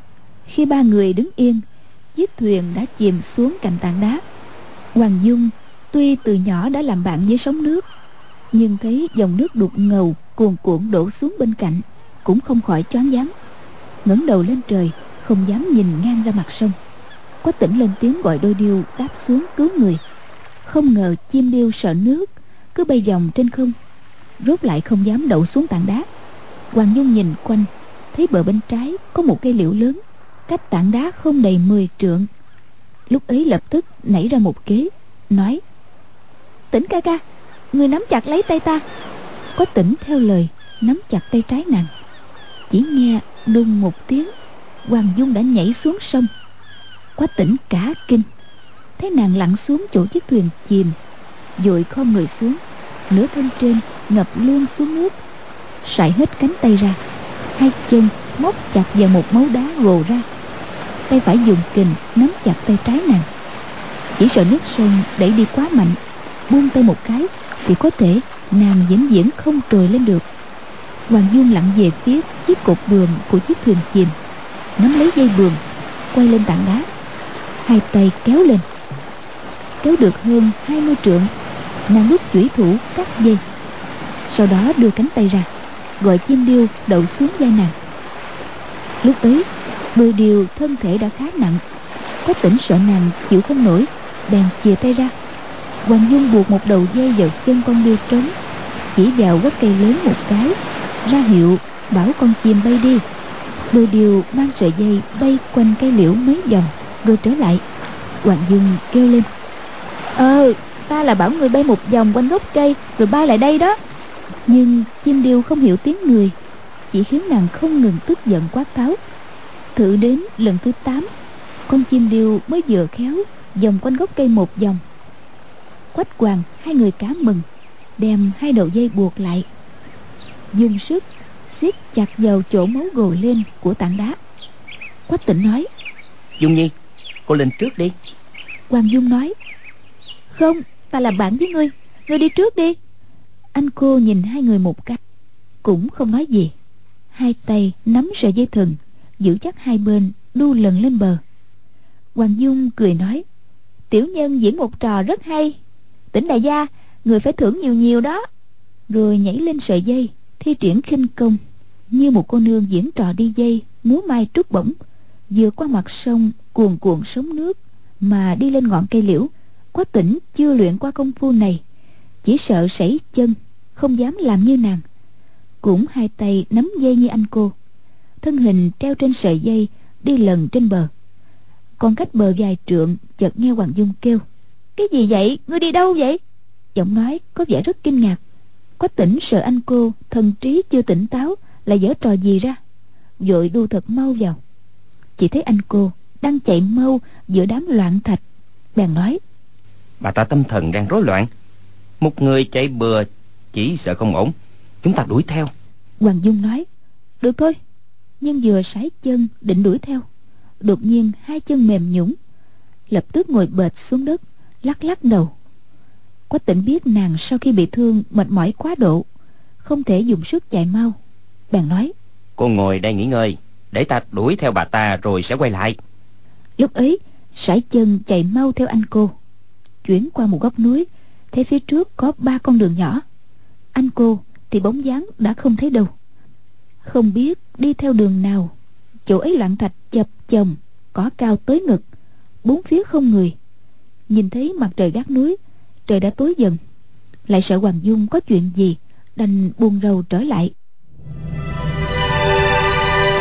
Khi ba người đứng yên, chiếc thuyền đã chìm xuống cạnh tảng đá. Hoàng Dung tuy từ nhỏ đã làm bạn với sóng nước, nhưng thấy dòng nước đục ngầu cuồn cuộn đổ xuống bên cạnh, cũng không khỏi choáng váng, ngẩng đầu lên trời, không dám nhìn ngang ra mặt sông. Quách Tỉnh lên tiếng gọi đôi điêu đáp xuống cứu người. Không ngờ chim điêu sợ nước, cứ bay vòng trên không, rốt lại không dám đậu xuống tảng đá. Hoàng Dung nhìn quanh, thấy bờ bên trái có một cây liễu lớn, cách tảng đá không đầy mười trượng. Lúc ấy lập tức nảy ra một kế, nói: Tỉnh ca ca, người nắm chặt lấy tay ta. Quách Tỉnh theo lời nắm chặt tay trái nàng. Chỉ nghe đùng một tiếng, Hoàng Dung đã nhảy xuống sông. Quách Tỉnh cả kinh, thấy nàng lặn xuống chỗ chiếc thuyền chìm, vội khom người xuống, nửa thân trên ngập luôn xuống nước, sải hết cánh tay ra, hai chân móc chặt vào một mấu đá gồ ra, tay phải dùng kình nắm chặt tay trái nàng. Chỉ sợ nước sông đẩy đi quá mạnh, buông tay một cái thì có thể nàng vĩnh viễn không trồi lên được. Hoàng Dung lặn về phía chiếc cột buồm của chiếc thuyền chìm, nắm lấy dây buồm, quay lên tảng đá, hai tay kéo lên. Kéo được hơn hai mươi trượng, nàng rút chủy thủ cắt dây, sau đó đưa cánh tay ra, gọi chim điêu đậu xuống vai nàng. Lúc ấy đôi điêu thân thể đã khá nặng, Quách Tỉnh sợ nàng chịu không nổi, bèn chìa tay ra. Hoàng Dung buộc một đầu dây vào chân con điêu trống, chỉ vào gốc cây lớn một cái, ra hiệu bảo con chim bay đi. Đôi điêu mang sợi dây bay quanh cây liễu mấy vòng rồi trở lại. Hoàng Dung kêu lên: Ờ, ta là bảo người bay một vòng quanh gốc cây rồi bay lại đây đó. Nhưng chim điêu không hiểu tiếng người, chỉ khiến nàng không ngừng tức giận quát tháo. Thử đến lần thứ tám, con chim điêu mới vừa khéo vòng quanh gốc cây một vòng. Quách Hoàng hai người cá mừng, đem hai đầu dây buộc lại, dùng sức siết chặt vào chỗ mấu gồ lên của tảng đá. Quách Tỉnh nói: Dung Nhi, cô lên trước đi. Hoàng Dung nói: Không, ta làm bạn với ngươi, ngươi đi trước đi. Anh cô nhìn hai người một cái, cũng không nói gì, hai tay nắm sợi dây thừng, giữ chắc hai bên, đu lần lên bờ. Hoàng Dung cười nói: Tiểu nhân diễn một trò rất hay, Tỉnh đại gia, người phải thưởng nhiều nhiều đó. Rồi nhảy lên sợi dây, thi triển khinh công, như một cô nương diễn trò đi dây múa mai trút bổng, vừa qua mặt sông cuồn cuộn sóng nước mà đi lên ngọn cây liễu. Quách Tỉnh chưa luyện qua công phu này, chỉ sợ sẩy chân, không dám làm như nàng, cũng hai tay nắm dây như anh cô, thân hình treo trên sợi dây đi lần trên bờ. Còn cách bờ vài trượng, chợt nghe Hoàng Dung kêu: Cái gì vậy, ngươi đi đâu vậy? Giọng nói có vẻ rất kinh ngạc. Quách Tỉnh sợ anh cô thần trí chưa tỉnh táo lại giở trò gì ra, vội đu thật mau vào. Chỉ thấy anh cô đang chạy mau giữa đám loạn thạch, bèn nói: Bà ta tâm thần đang rối loạn, một người chạy bừa chỉ sợ không ổn, chúng ta đuổi theo. Hoàng Dung nói: Được thôi. Nhưng vừa sải chân định đuổi theo, đột nhiên hai chân mềm nhũn, lập tức ngồi bệt xuống đất, lắc lắc đầu. Quách Tỉnh biết nàng sau khi bị thương mệt mỏi quá độ, không thể dùng sức chạy mau, bèn nói: Cô ngồi đây nghỉ ngơi, để ta đuổi theo bà ta rồi sẽ quay lại. Lúc ấy sải chân chạy mau theo anh cô, chuyển qua một góc núi, thấy phía trước có ba con đường nhỏ. Anh cô thì bóng dáng đã không thấy đâu, không biết đi theo đường nào. Chỗ ấy loạn thạch chập chồng, cỏ cao tới ngực, bốn phía không người. Nhìn thấy mặt trời gác núi, trời đã tối dần, lại sợ Hoàng Dung có chuyện gì, đành buồn rầu trở lại.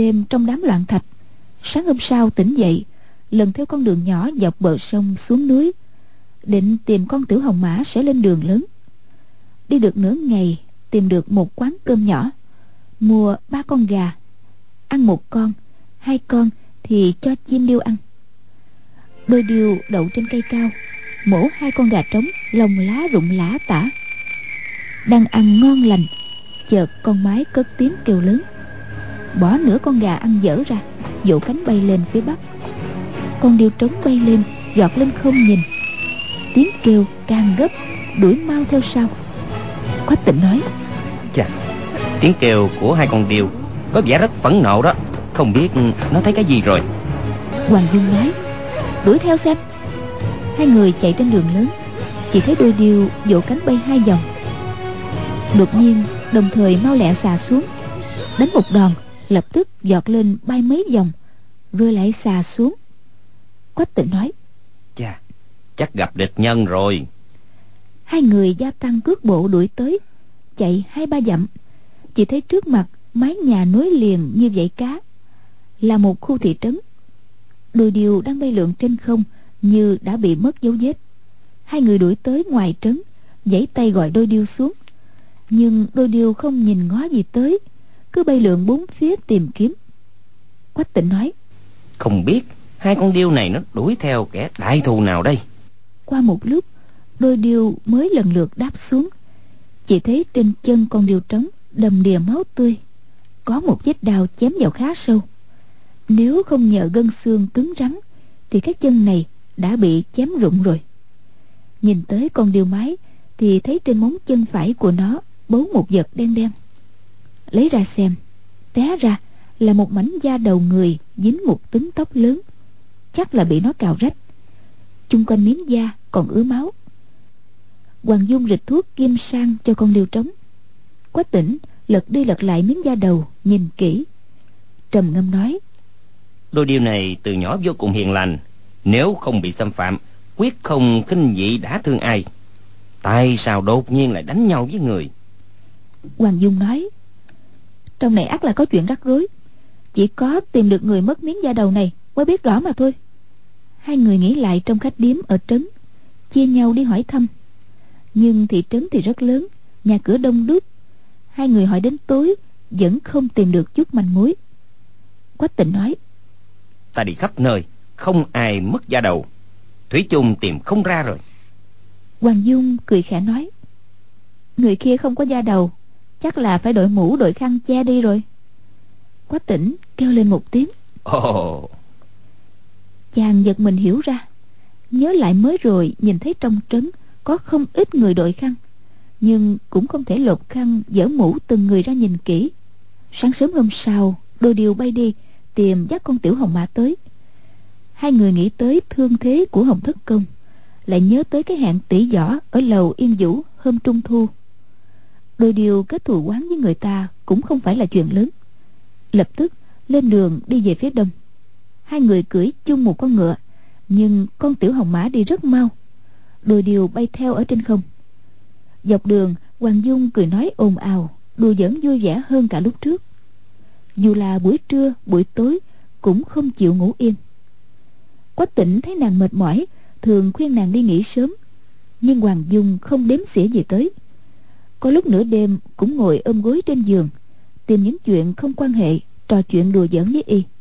đêm trong đám loạn thạch. Sáng hôm sau tỉnh dậy, lần theo con đường nhỏ dọc bờ sông xuống núi, định tìm con tiểu hồng mã sẽ lên đường lớn. Đi được nửa ngày, tìm được một quán cơm nhỏ, mua ba con gà, ăn một con, hai con thì cho chim điêu ăn. Đôi điêu đậu trên cây cao, mổ hai con gà trống, lông lá rụng lả tả. Đang ăn ngon lành, chợt con mái cất tiếng kêu lớn, bỏ nửa con gà ăn dở ra, vỗ cánh bay lên phía bắc. Con điêu trống bay lên, giọt lên không nhìn, tiếng kêu càng gấp, đuổi mau theo sau. Quách Tịnh nói: Chà, tiếng kêu của hai con điêu có vẻ rất phẫn nộ đó, không biết nó thấy cái gì rồi. Hoàng Dung nói: đuổi theo xem. Hai người chạy trên đường lớn, chỉ thấy đôi điêu vỗ cánh bay hai vòng, đột nhiên đồng thời mau lẹ xà xuống, đánh một đòn, lập tức giọt lên bay mấy vòng, rồi lại xà xuống. Quách Tịnh nói: Chà, chắc gặp địch nhân rồi. Hai người gia tăng cước bộ đuổi tới, chạy hai ba dặm, chỉ thấy trước mặt mái nhà nối liền như dãy cá, là một khu thị trấn. Đôi điêu đang bay lượn trên không như đã bị mất dấu vết. Hai người đuổi tới ngoài trấn, giãy tay gọi đôi điêu xuống, nhưng đôi điêu không nhìn ngó gì tới, cứ bay lượn bốn phía tìm kiếm. Quách Tịnh nói: không biết hai con điêu này nó đuổi theo kẻ đại thù nào đây. Qua một lúc, đôi điêu mới lần lượt đáp xuống, chỉ thấy trên chân con điêu trống đầm đìa máu tươi, có một vết đao chém vào khá sâu. Nếu không nhờ gân xương cứng rắn thì cái chân này đã bị chém rụng rồi. Nhìn tới con điêu mái thì thấy trên móng chân phải của nó bấu một vật đen đen. Lấy ra xem, té ra là một mảnh da đầu người dính một túm tóc lớn, chắc là bị nó cào rách. Chung quanh miếng da còn ứa máu. Hoàng Dung rịch thuốc kim sang cho con điêu trống. Quách Tĩnh lật đi lật lại miếng da đầu, nhìn kỹ, trầm ngâm nói: đôi điêu này từ nhỏ vô cùng hiền lành, nếu không bị xâm phạm quyết không khinh dị đả thương ai. Tại sao đột nhiên lại đánh nhau với người? Hoàng Dung nói: trong này ắt là có chuyện rắc rối, chỉ có tìm được người mất miếng da đầu này mới biết rõ mà thôi. Hai người nghĩ lại trong khách điếm ở trấn, chia nhau đi hỏi thăm. Nhưng thị trấn thì rất lớn, nhà cửa đông đúc. Hai người hỏi đến tối vẫn không tìm được chút manh mối. Quách Tịnh nói: ta đi khắp nơi, không ai mất da đầu, thủy chung tìm không ra rồi. Hoàng Dung cười khẽ nói: người kia không có da đầu, chắc là phải đội mũ đội khăn che đi rồi. Quách Tĩnh kêu lên một tiếng: ồ. Oh. Chàng giật mình hiểu ra, nhớ lại mới rồi nhìn thấy trong trấn có không ít người đội khăn, nhưng cũng không thể lột khăn dỡ mũ từng người ra nhìn kỹ. Sáng sớm hôm sau, đôi điêu bay đi tìm dắt con tiểu hồng mã tới. Hai người nghĩ tới thương thế của Hồng Thất Công, lại nhớ tới cái hẹn tỷ võ ở lầu Yên Vũ hôm trung thu. Đôi điêu kết thù oán với người ta cũng không phải là chuyện lớn. Lập tức lên đường đi về phía đông. Hai người cưỡi chung một con ngựa, nhưng con tiểu hồng mã đi rất mau, đôi điêu bay theo ở trên không. Dọc đường, Hoàng Dung cười nói ồn ào, đùa giỡn vui vẻ hơn cả lúc trước. Dù là buổi trưa buổi tối cũng không chịu ngủ yên. Quách Tĩnh thấy nàng mệt mỏi, thường khuyên nàng đi nghỉ sớm, nhưng Hoàng Dung không đếm xỉa gì tới. Có lúc nửa đêm cũng ngồi ôm gối trên giường, tìm những chuyện không quan hệ, trò chuyện đùa giỡn với y.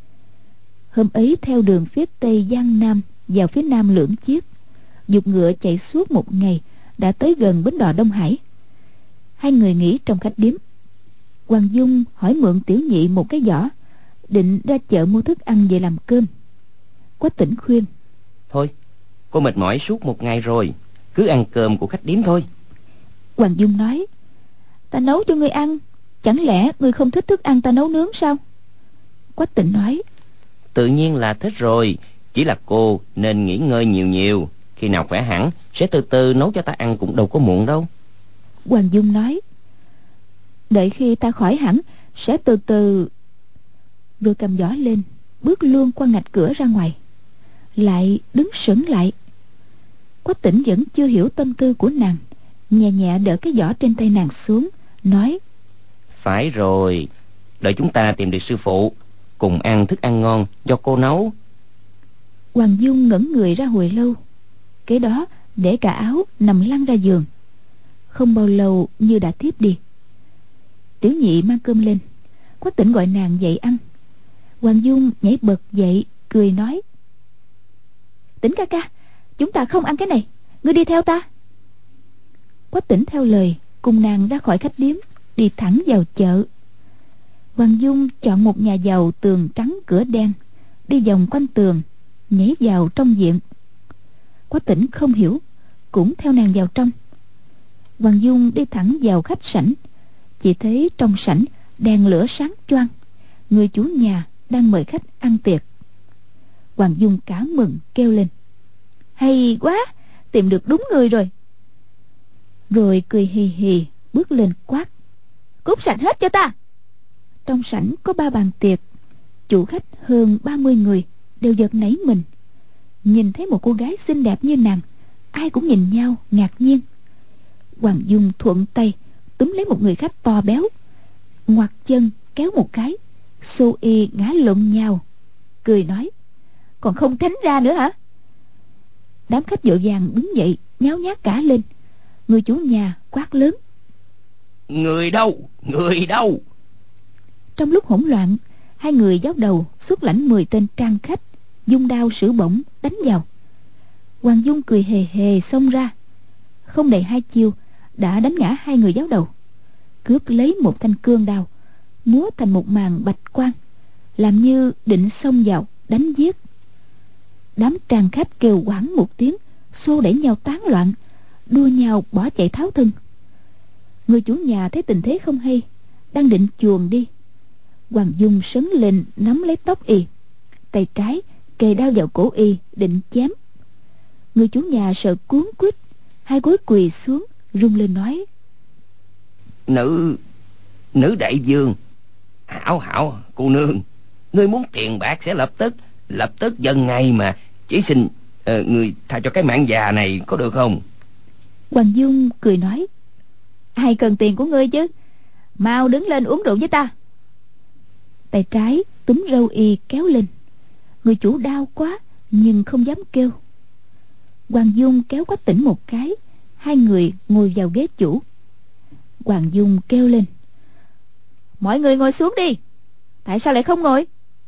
Hôm ấy theo đường phía tây Giang Nam vào phía nam Lưỡng Chiết, giục ngựa chạy suốt một ngày, đã tới gần bến đò Đông Hải. Hai người nghỉ trong khách điếm. Hoàng Dung hỏi mượn Tiểu Nhị một cái giỏ, định ra chợ mua thức ăn về làm cơm. Quách Tĩnh khuyên: thôi, cô mệt mỏi suốt một ngày rồi, cứ ăn cơm của khách điếm thôi. Hoàng Dung nói: ta nấu cho ngươi ăn, chẳng lẽ ngươi không thích thức ăn ta nấu nướng sao? Quách Tĩnh nói: tự nhiên là thích rồi, chỉ là cô nên nghỉ ngơi nhiều nhiều, khi nào khỏe hẳn sẽ từ từ nấu cho ta ăn cũng đâu có muộn đâu. Hoàng Dung nói: đợi khi ta khỏi hẳn sẽ từ từ. Rồi cầm giỏ lên, bước luôn qua ngạch cửa ra ngoài, lại đứng sững lại. Quách Tĩnh vẫn chưa hiểu tâm tư của nàng, nhẹ nhẹ đỡ cái giỏ trên tay nàng xuống, nói: phải rồi, đợi chúng ta tìm được sư phụ, cùng ăn thức ăn ngon do cô nấu. Hoàng Dung ngẩn người ra hồi lâu, kế đó để cả áo nằm lăn ra giường. Không bao lâu như đã thiếp đi. Tiểu Nhị mang cơm lên, Quách Tỉnh gọi nàng dậy ăn. Hoàng Dung nhảy bật dậy cười nói: Tỉnh ca ca, chúng ta không ăn cái này, ngươi đi theo ta. Quách Tỉnh theo lời, cùng nàng ra khỏi khách điếm, đi thẳng vào chợ. Hoàng Dung chọn một nhà giàu tường trắng cửa đen, đi vòng quanh tường, nhảy vào trong viện. Quách Tỉnh không hiểu, cũng theo nàng vào trong. Hoàng Dung đi thẳng vào khách sảnh, chỉ thấy trong sảnh đèn lửa sáng choang, người chủ nhà đang mời khách ăn tiệc. Hoàng Dung cả mừng kêu lên: Hay quá, tìm được đúng người rồi. Rồi cười hì hì bước lên quát: Cút sạch hết cho ta. Trong sảnh có ba bàn tiệc, chủ khách hơn ba mươi người đều giật nảy mình. Nhìn thấy một cô gái xinh đẹp như nàng, ai cũng nhìn nhau ngạc nhiên. Hoàng Dung thuận tay túm lấy một người khách to béo, ngoặt chân kéo một cái, xô y ngã lộn nhào, cười nói: Còn không tránh ra nữa hả? Đám khách vội vàng đứng dậy nháo nhác cả lên. Người chủ nhà quát lớn: Người đâu? Người đâu? Trong lúc hỗn loạn, hai người giáo đầu xuất lãnh mười tên trang khách, dung đao sử bổng đánh vào. Hoàng Dung cười hề hề xông ra, không đầy hai chiêu đã đánh ngã hai người giáo đầu, cướp lấy một thanh cương đao, múa thành một màn bạch quang, làm như định xông vào đánh giết. Đám trang khách kêu oảng một tiếng, xô đẩy nhau tán loạn, đua nhau bỏ chạy tháo thân. Người chủ nhà thấy tình thế không hay, đang định chuồn đi. Hoàng Dung sấn lên nắm lấy tóc y, tay trái kề đao vào cổ y định chém. Người chủ nhà sợ cuống quýt, hai gối quỳ xuống rung lên nói: Nữ Nữ đại vương, hảo hảo cô nương, ngươi muốn tiền bạc sẽ lập tức Lập tức dần ngay mà. Chỉ xin uh, người tha cho cái mạng già này có được không? Hoàng Dung cười nói: Ai cần tiền của ngươi chứ, mau đứng lên uống rượu với ta. Tay trái túm râu y kéo lên. Người chủ đau quá nhưng không dám kêu. Hoàng Dung kéo Quách Tỉnh một cái, hai người ngồi vào ghế chủ. Hoàng Dung kêu lên: Mọi người ngồi xuống đi. Tại sao lại không ngồi?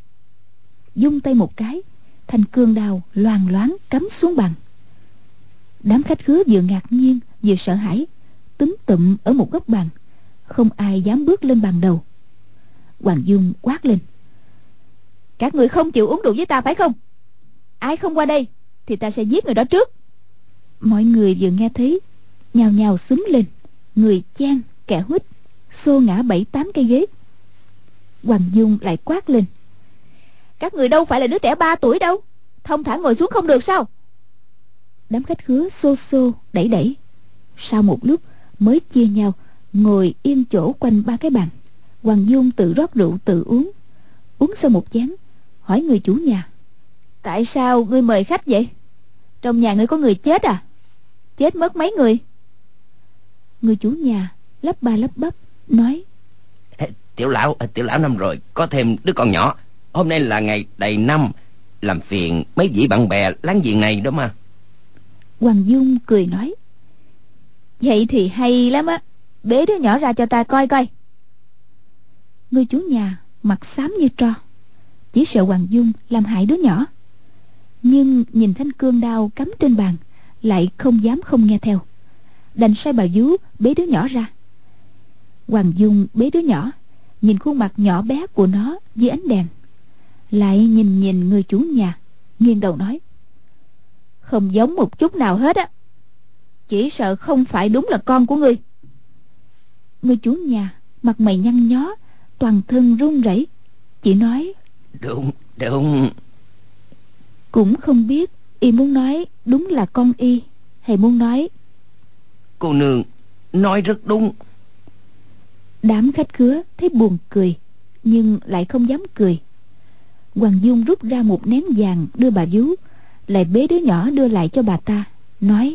Dung tay một cái, thanh cương đao loàng loáng cắm xuống bàn. Đám khách khứa vừa ngạc nhiên vừa sợ hãi, túm tụm ở một góc bàn, không ai dám bước lên bàn đầu. Hoàng Dung quát lên: Các người không chịu uống rượu với ta phải không? Ai không qua đây thì ta sẽ giết người đó trước. Mọi người vừa nghe thấy nhào nhào xúm lên, người chen kẻ huýt, xô ngã bảy tám cây ghế. Hoàng Dung lại quát lên: Các người đâu phải là đứa trẻ ba tuổi đâu, thông thả ngồi xuống không được sao? Đám khách khứa xô xô đẩy đẩy, sau một lúc mới chia nhau ngồi yên chỗ quanh ba cái bàn. Hoàng Dung tự rót rượu tự uống. Uống xong một chén, hỏi người chủ nhà: Tại sao ngươi mời khách vậy? Trong nhà ngươi có người chết à? Chết mất mấy người? Người chủ nhà lắp ba lắp bắp nói: Tiểu lão Tiểu lão năm rồi có thêm đứa con nhỏ. Hôm nay là ngày đầy năm, làm phiền mấy vị bạn bè láng giềng này đó mà. Hoàng Dung cười nói: Vậy thì hay lắm á, bế đứa nhỏ ra cho ta coi coi. Người chủ nhà mặt xám như tro, chỉ sợ Hoàng Dung làm hại đứa nhỏ, nhưng nhìn thanh cương đao cắm trên bàn lại không dám không nghe theo, đành sai bà vú bế đứa nhỏ ra. Hoàng Dung bế đứa nhỏ, nhìn khuôn mặt nhỏ bé của nó dưới ánh đèn, lại nhìn nhìn người chủ nhà, nghiêng đầu nói: Không giống một chút nào hết á, chỉ sợ không phải đúng là con của ngươi. Người chủ nhà mặt mày nhăn nhó, toàn thân run rẩy, chỉ nói: Đúng, đúng. Cũng không biết y muốn nói đúng là con y, hay muốn nói: Cô nương nói rất đúng. Đám khách khứa thấy buồn cười, nhưng lại không dám cười. Hoàng Dung rút ra một nén vàng đưa bà vú, lại bế đứa nhỏ đưa lại cho bà ta, nói: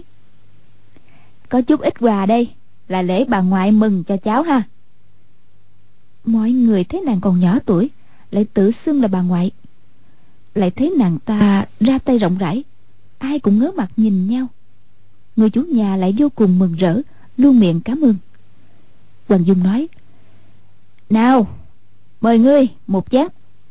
Có chút ít quà đây, là lễ bà ngoại mừng cho cháu ha. Mọi người thấy nàng còn nhỏ tuổi, lại tự xưng là bà ngoại. Lại thấy nàng ta ra tay rộng rãi, ai cũng ngớ mặt nhìn nhau. Người chủ nhà lại vô cùng mừng rỡ, luôn miệng cảm ơn. Hoàng Dung nói: "Nào, mời ngươi một chén."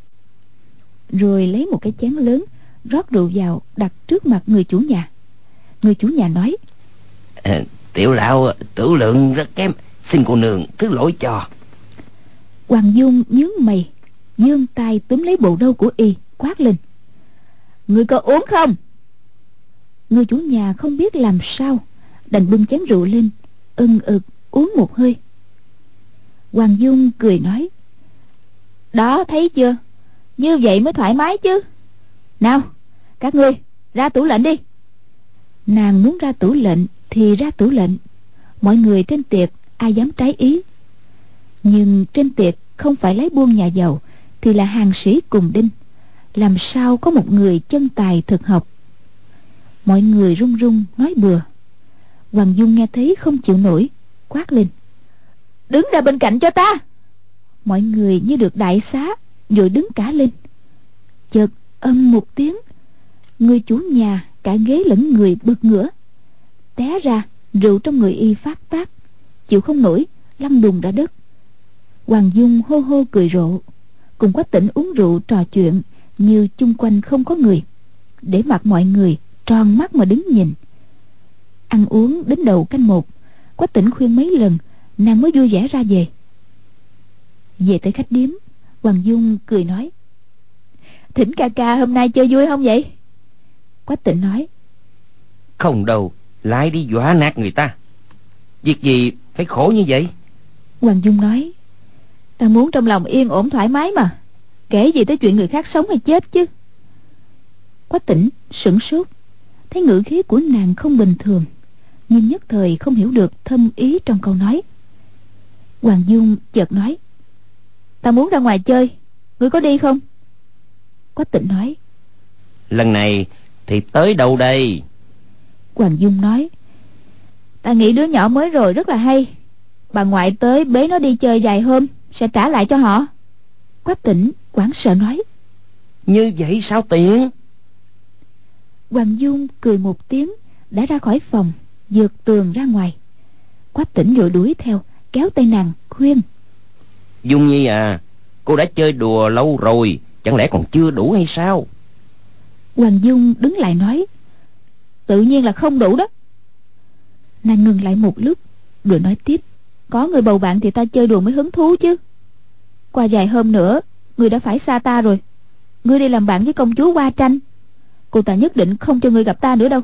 Rồi lấy một cái chén lớn, rót rượu vào đặt trước mặt người chủ nhà. Người chủ nhà nói: à, "Tiểu lão tử lượng rất kém, xin cô nương thứ lỗi cho." Hoàng Dung nhướng mày, giương tay túm lấy bộ râu của y, quát lên: "Ngươi có uống không?" Người chủ nhà không biết làm sao, đành bưng chén rượu lên, ưng ực uống một hơi. Hoàng Dung cười nói: "Đó, thấy chưa, như vậy mới thoải mái chứ. Nào, các ngươi ra tủ lạnh đi." Nàng muốn ra tủ lệnh thì ra tủ lệnh. Mọi người trên tiệc ai dám trái ý. Nhưng trên tiệc không phải lấy buôn nhà giàu thì là hàng sĩ cùng đinh, làm sao có một người chân tài thực học. Mọi người run run nói bừa. Hoàng Dung nghe thấy không chịu nổi, quát lên: "Đứng ra bên cạnh cho ta!" Mọi người như được đại xá, vội đứng cả lên. Chợt âm một tiếng, người chủ nhà cả ghế lẫn người bật ngửa, té ra rượu trong người y phát tác, chịu không nổi lăn đùng ra đất. Hoàng Dung hô hô cười rộ, cùng Quách Tĩnh uống rượu trò chuyện như chung quanh không có người, để mặc mọi người tròn mắt mà đứng nhìn. Ăn uống đến đầu canh một, Quách Tĩnh khuyên mấy lần nàng mới vui vẻ ra về. Về tới khách điếm, Hoàng Dung cười nói: "Thỉnh ca ca hôm nay chơi vui không vậy?" Quách Tĩnh nói: "Không đâu, lại đi dọa nạt người ta. Việc gì phải khổ như vậy?" Hoàng Dung nói: "Ta muốn trong lòng yên ổn thoải mái mà, kể gì tới chuyện người khác sống hay chết chứ." Quách Tĩnh sửng sốt, thấy ngữ khí của nàng không bình thường, nhưng nhất thời không hiểu được thâm ý trong câu nói. Hoàng Dung chợt nói: "Ta muốn ra ngoài chơi, ngươi có đi không?" Quách Tĩnh nói: "Lần này thì tới đâu đây?" Hoàng Dung nói: "Ta nghĩ đứa nhỏ mới rồi rất là hay, bà ngoại tới bế nó đi chơi vài hôm sẽ trả lại cho họ." Quách Tĩnh hoảng sợ nói: "Như vậy sao tiện?" Hoàng Dung cười một tiếng, đã ra khỏi phòng, vượt tường ra ngoài. Quách Tĩnh vội đuổi theo, kéo tay nàng khuyên: "Dung Nhi à, cô đã chơi đùa lâu rồi, chẳng lẽ còn chưa đủ hay sao?" Hoàng Dung đứng lại nói: "Tự nhiên là không đủ đó." Nàng ngừng lại một lúc rồi nói tiếp: "Có người bầu bạn thì ta chơi đùa mới hứng thú chứ. Qua vài hôm nữa ngươi đã phải xa ta rồi. Ngươi đi làm bạn với công chúa Hoa Tranh, cô ta nhất định không cho ngươi gặp ta nữa đâu.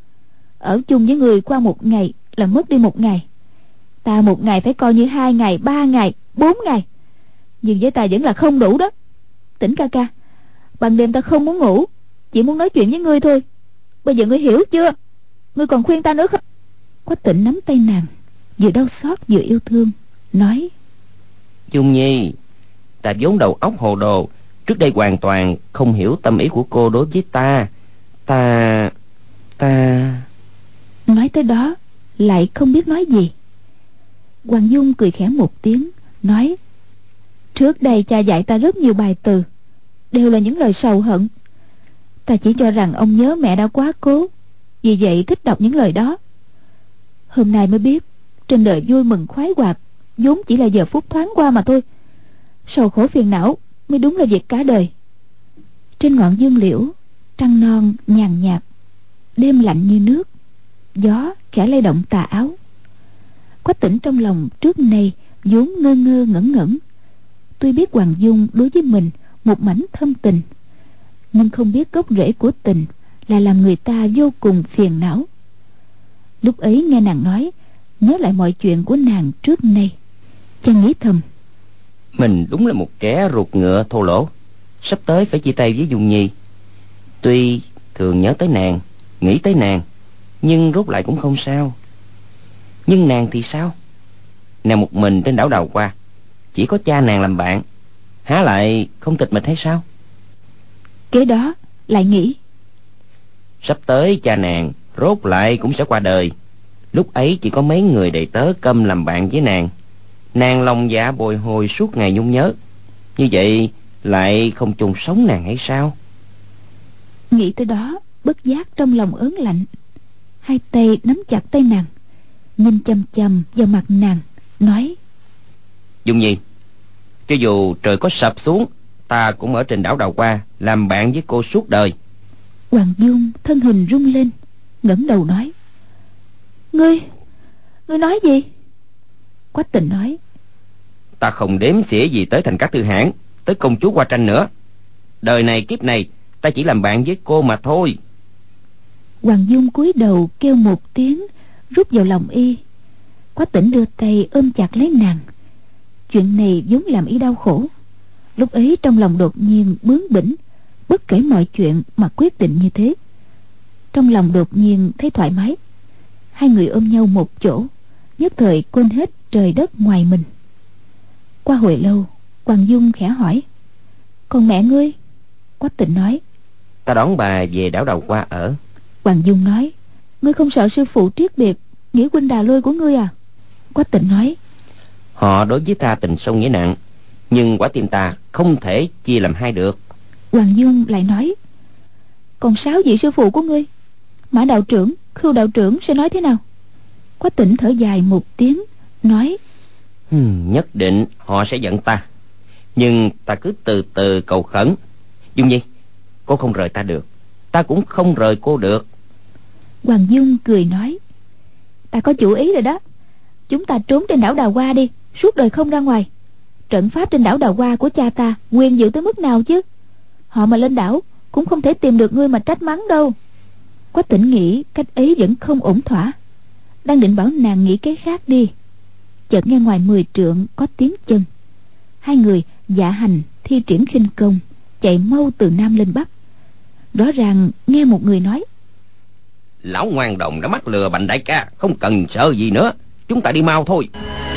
Ở chung với người qua một ngày là mất đi một ngày, ta một ngày phải coi như hai ngày, ba ngày, bốn ngày. Nhưng với ta vẫn là không đủ đó. Tĩnh ca ca, ban đêm ta không muốn ngủ, chỉ muốn nói chuyện với ngươi thôi. Bây giờ ngươi hiểu chưa? Ngươi còn khuyên ta nữa không?" Quách Tĩnh nắm tay nàng, vừa đau xót vừa yêu thương, nói: "Dung Nhi, ta vốn đầu óc hồ đồ, trước đây hoàn toàn không hiểu tâm ý của cô đối với ta. Ta... ta..." Nói tới đó lại không biết nói gì. Hoàng Dung cười khẽ một tiếng, nói: "Trước đây cha dạy ta rất nhiều bài từ, đều là những lời sầu hận. Ta chỉ cho rằng ông nhớ mẹ đã quá cố, vì vậy thích đọc những lời đó. Hôm nay mới biết trên đời vui mừng khoái hoạt vốn chỉ là giờ phút thoáng qua mà thôi. Sầu khổ phiền não mới đúng là việc cả đời." Trên ngọn dương liễu, trăng non nhàn nhạt, đêm lạnh như nước, gió khẽ lay động tà áo. Quách Tĩnh trong lòng trước nay vốn ngơ ngơ ngẩn ngẩn. Tuy biết Hoàng Dung đối với mình một mảnh thâm tình, nhưng không biết gốc rễ của tình là làm người ta vô cùng phiền não. Lúc ấy nghe nàng nói, nhớ lại mọi chuyện của nàng trước nay, chàng nghĩ thầm: Mình đúng là một kẻ ruột ngựa thô lỗ, sắp tới phải chia tay với Dung Nhi. Tuy thường nhớ tới nàng, nghĩ tới nàng, nhưng rốt lại cũng không sao. Nhưng nàng thì sao? Nàng một mình trên đảo Đào Hoa, chỉ có cha nàng làm bạn, há lại không tịch mịch hay sao? Kế đó lại nghĩ: Sắp tới cha nàng rốt lại cũng sẽ qua đời. Lúc ấy chỉ có mấy người đầy tớ câm làm bạn với nàng. Nàng lòng dạ bồi hồi suốt ngày nhung nhớ, như vậy lại không chôn sống nàng hay sao? Nghĩ tới đó, bất giác trong lòng ớn lạnh, hai tay nắm chặt tay nàng, nhìn chằm chằm vào mặt nàng, nói: Dung Nhi, cho dù trời có sập xuống, ta cũng ở trên đảo Đào Hoa làm bạn với cô suốt đời. Hoàng Dung thân hình rung lên, ngẩng đầu nói: Ngươi, ngươi nói gì? Quách Tịnh nói: Ta không đếm xỉa gì tới Thành Các Tư Hãn, tới công chúa Hoa Tranh nữa. Đời này kiếp này ta chỉ làm bạn với cô mà thôi. Hoàng Dung cúi đầu kêu một tiếng, rút vào lòng y. Quách Tĩnh đưa tay ôm chặt lấy nàng. Chuyện này vốn làm y đau khổ. Lúc ấy trong lòng đột nhiên bướng bỉnh, bất kể mọi chuyện mà quyết định như thế. Trong lòng đột nhiên thấy thoải mái. Hai người ôm nhau một chỗ, nhất thời quên hết trời đất ngoài mình. Qua hồi lâu, Hoàng Dung khẽ hỏi: Còn mẹ ngươi? Quách Tịnh nói: Ta đón bà về đảo Đào Hoa ở. Hoàng Dung nói: Ngươi không sợ sư phụ triết biệt nghĩa huynh đà lôi của ngươi à? Quách Tịnh nói: Họ đối với ta tình sâu nghĩa nặng, nhưng quả tim ta không thể chia làm hai được. Hoàng Dung lại nói: Còn sáu vị sư phụ của ngươi, Mã đạo trưởng, Khưu đạo trưởng sẽ nói thế nào? Quách Tĩnh thở dài một tiếng, nói: hmm, Nhất định họ sẽ giận ta, nhưng ta cứ từ từ cầu khẩn. Dung Nhi, cô không rời ta được, ta cũng không rời cô được. Hoàng Dung cười nói: Ta có chủ ý rồi đó. Chúng ta trốn trên đảo Đào Hoa đi, suốt đời không ra ngoài. Trận pháp trên đảo Đào Hoa của cha ta quyền diệu tới mức nào chứ? Họ mà lên đảo cũng không thể tìm được ngươi mà trách mắng đâu. Quách Tĩnh nghĩ cách ấy vẫn không ổn thỏa, đang định bảo nàng nghĩ cái khác đi, chợt nghe ngoài mười trượng có tiếng chân. Hai người dạ hành thi triển khinh công, chạy mau từ nam lên bắc. Rõ ràng nghe một người nói: Lão ngoan đồng đã mắc lừa Bành đại ca, không cần sợ gì nữa, chúng ta đi mau thôi.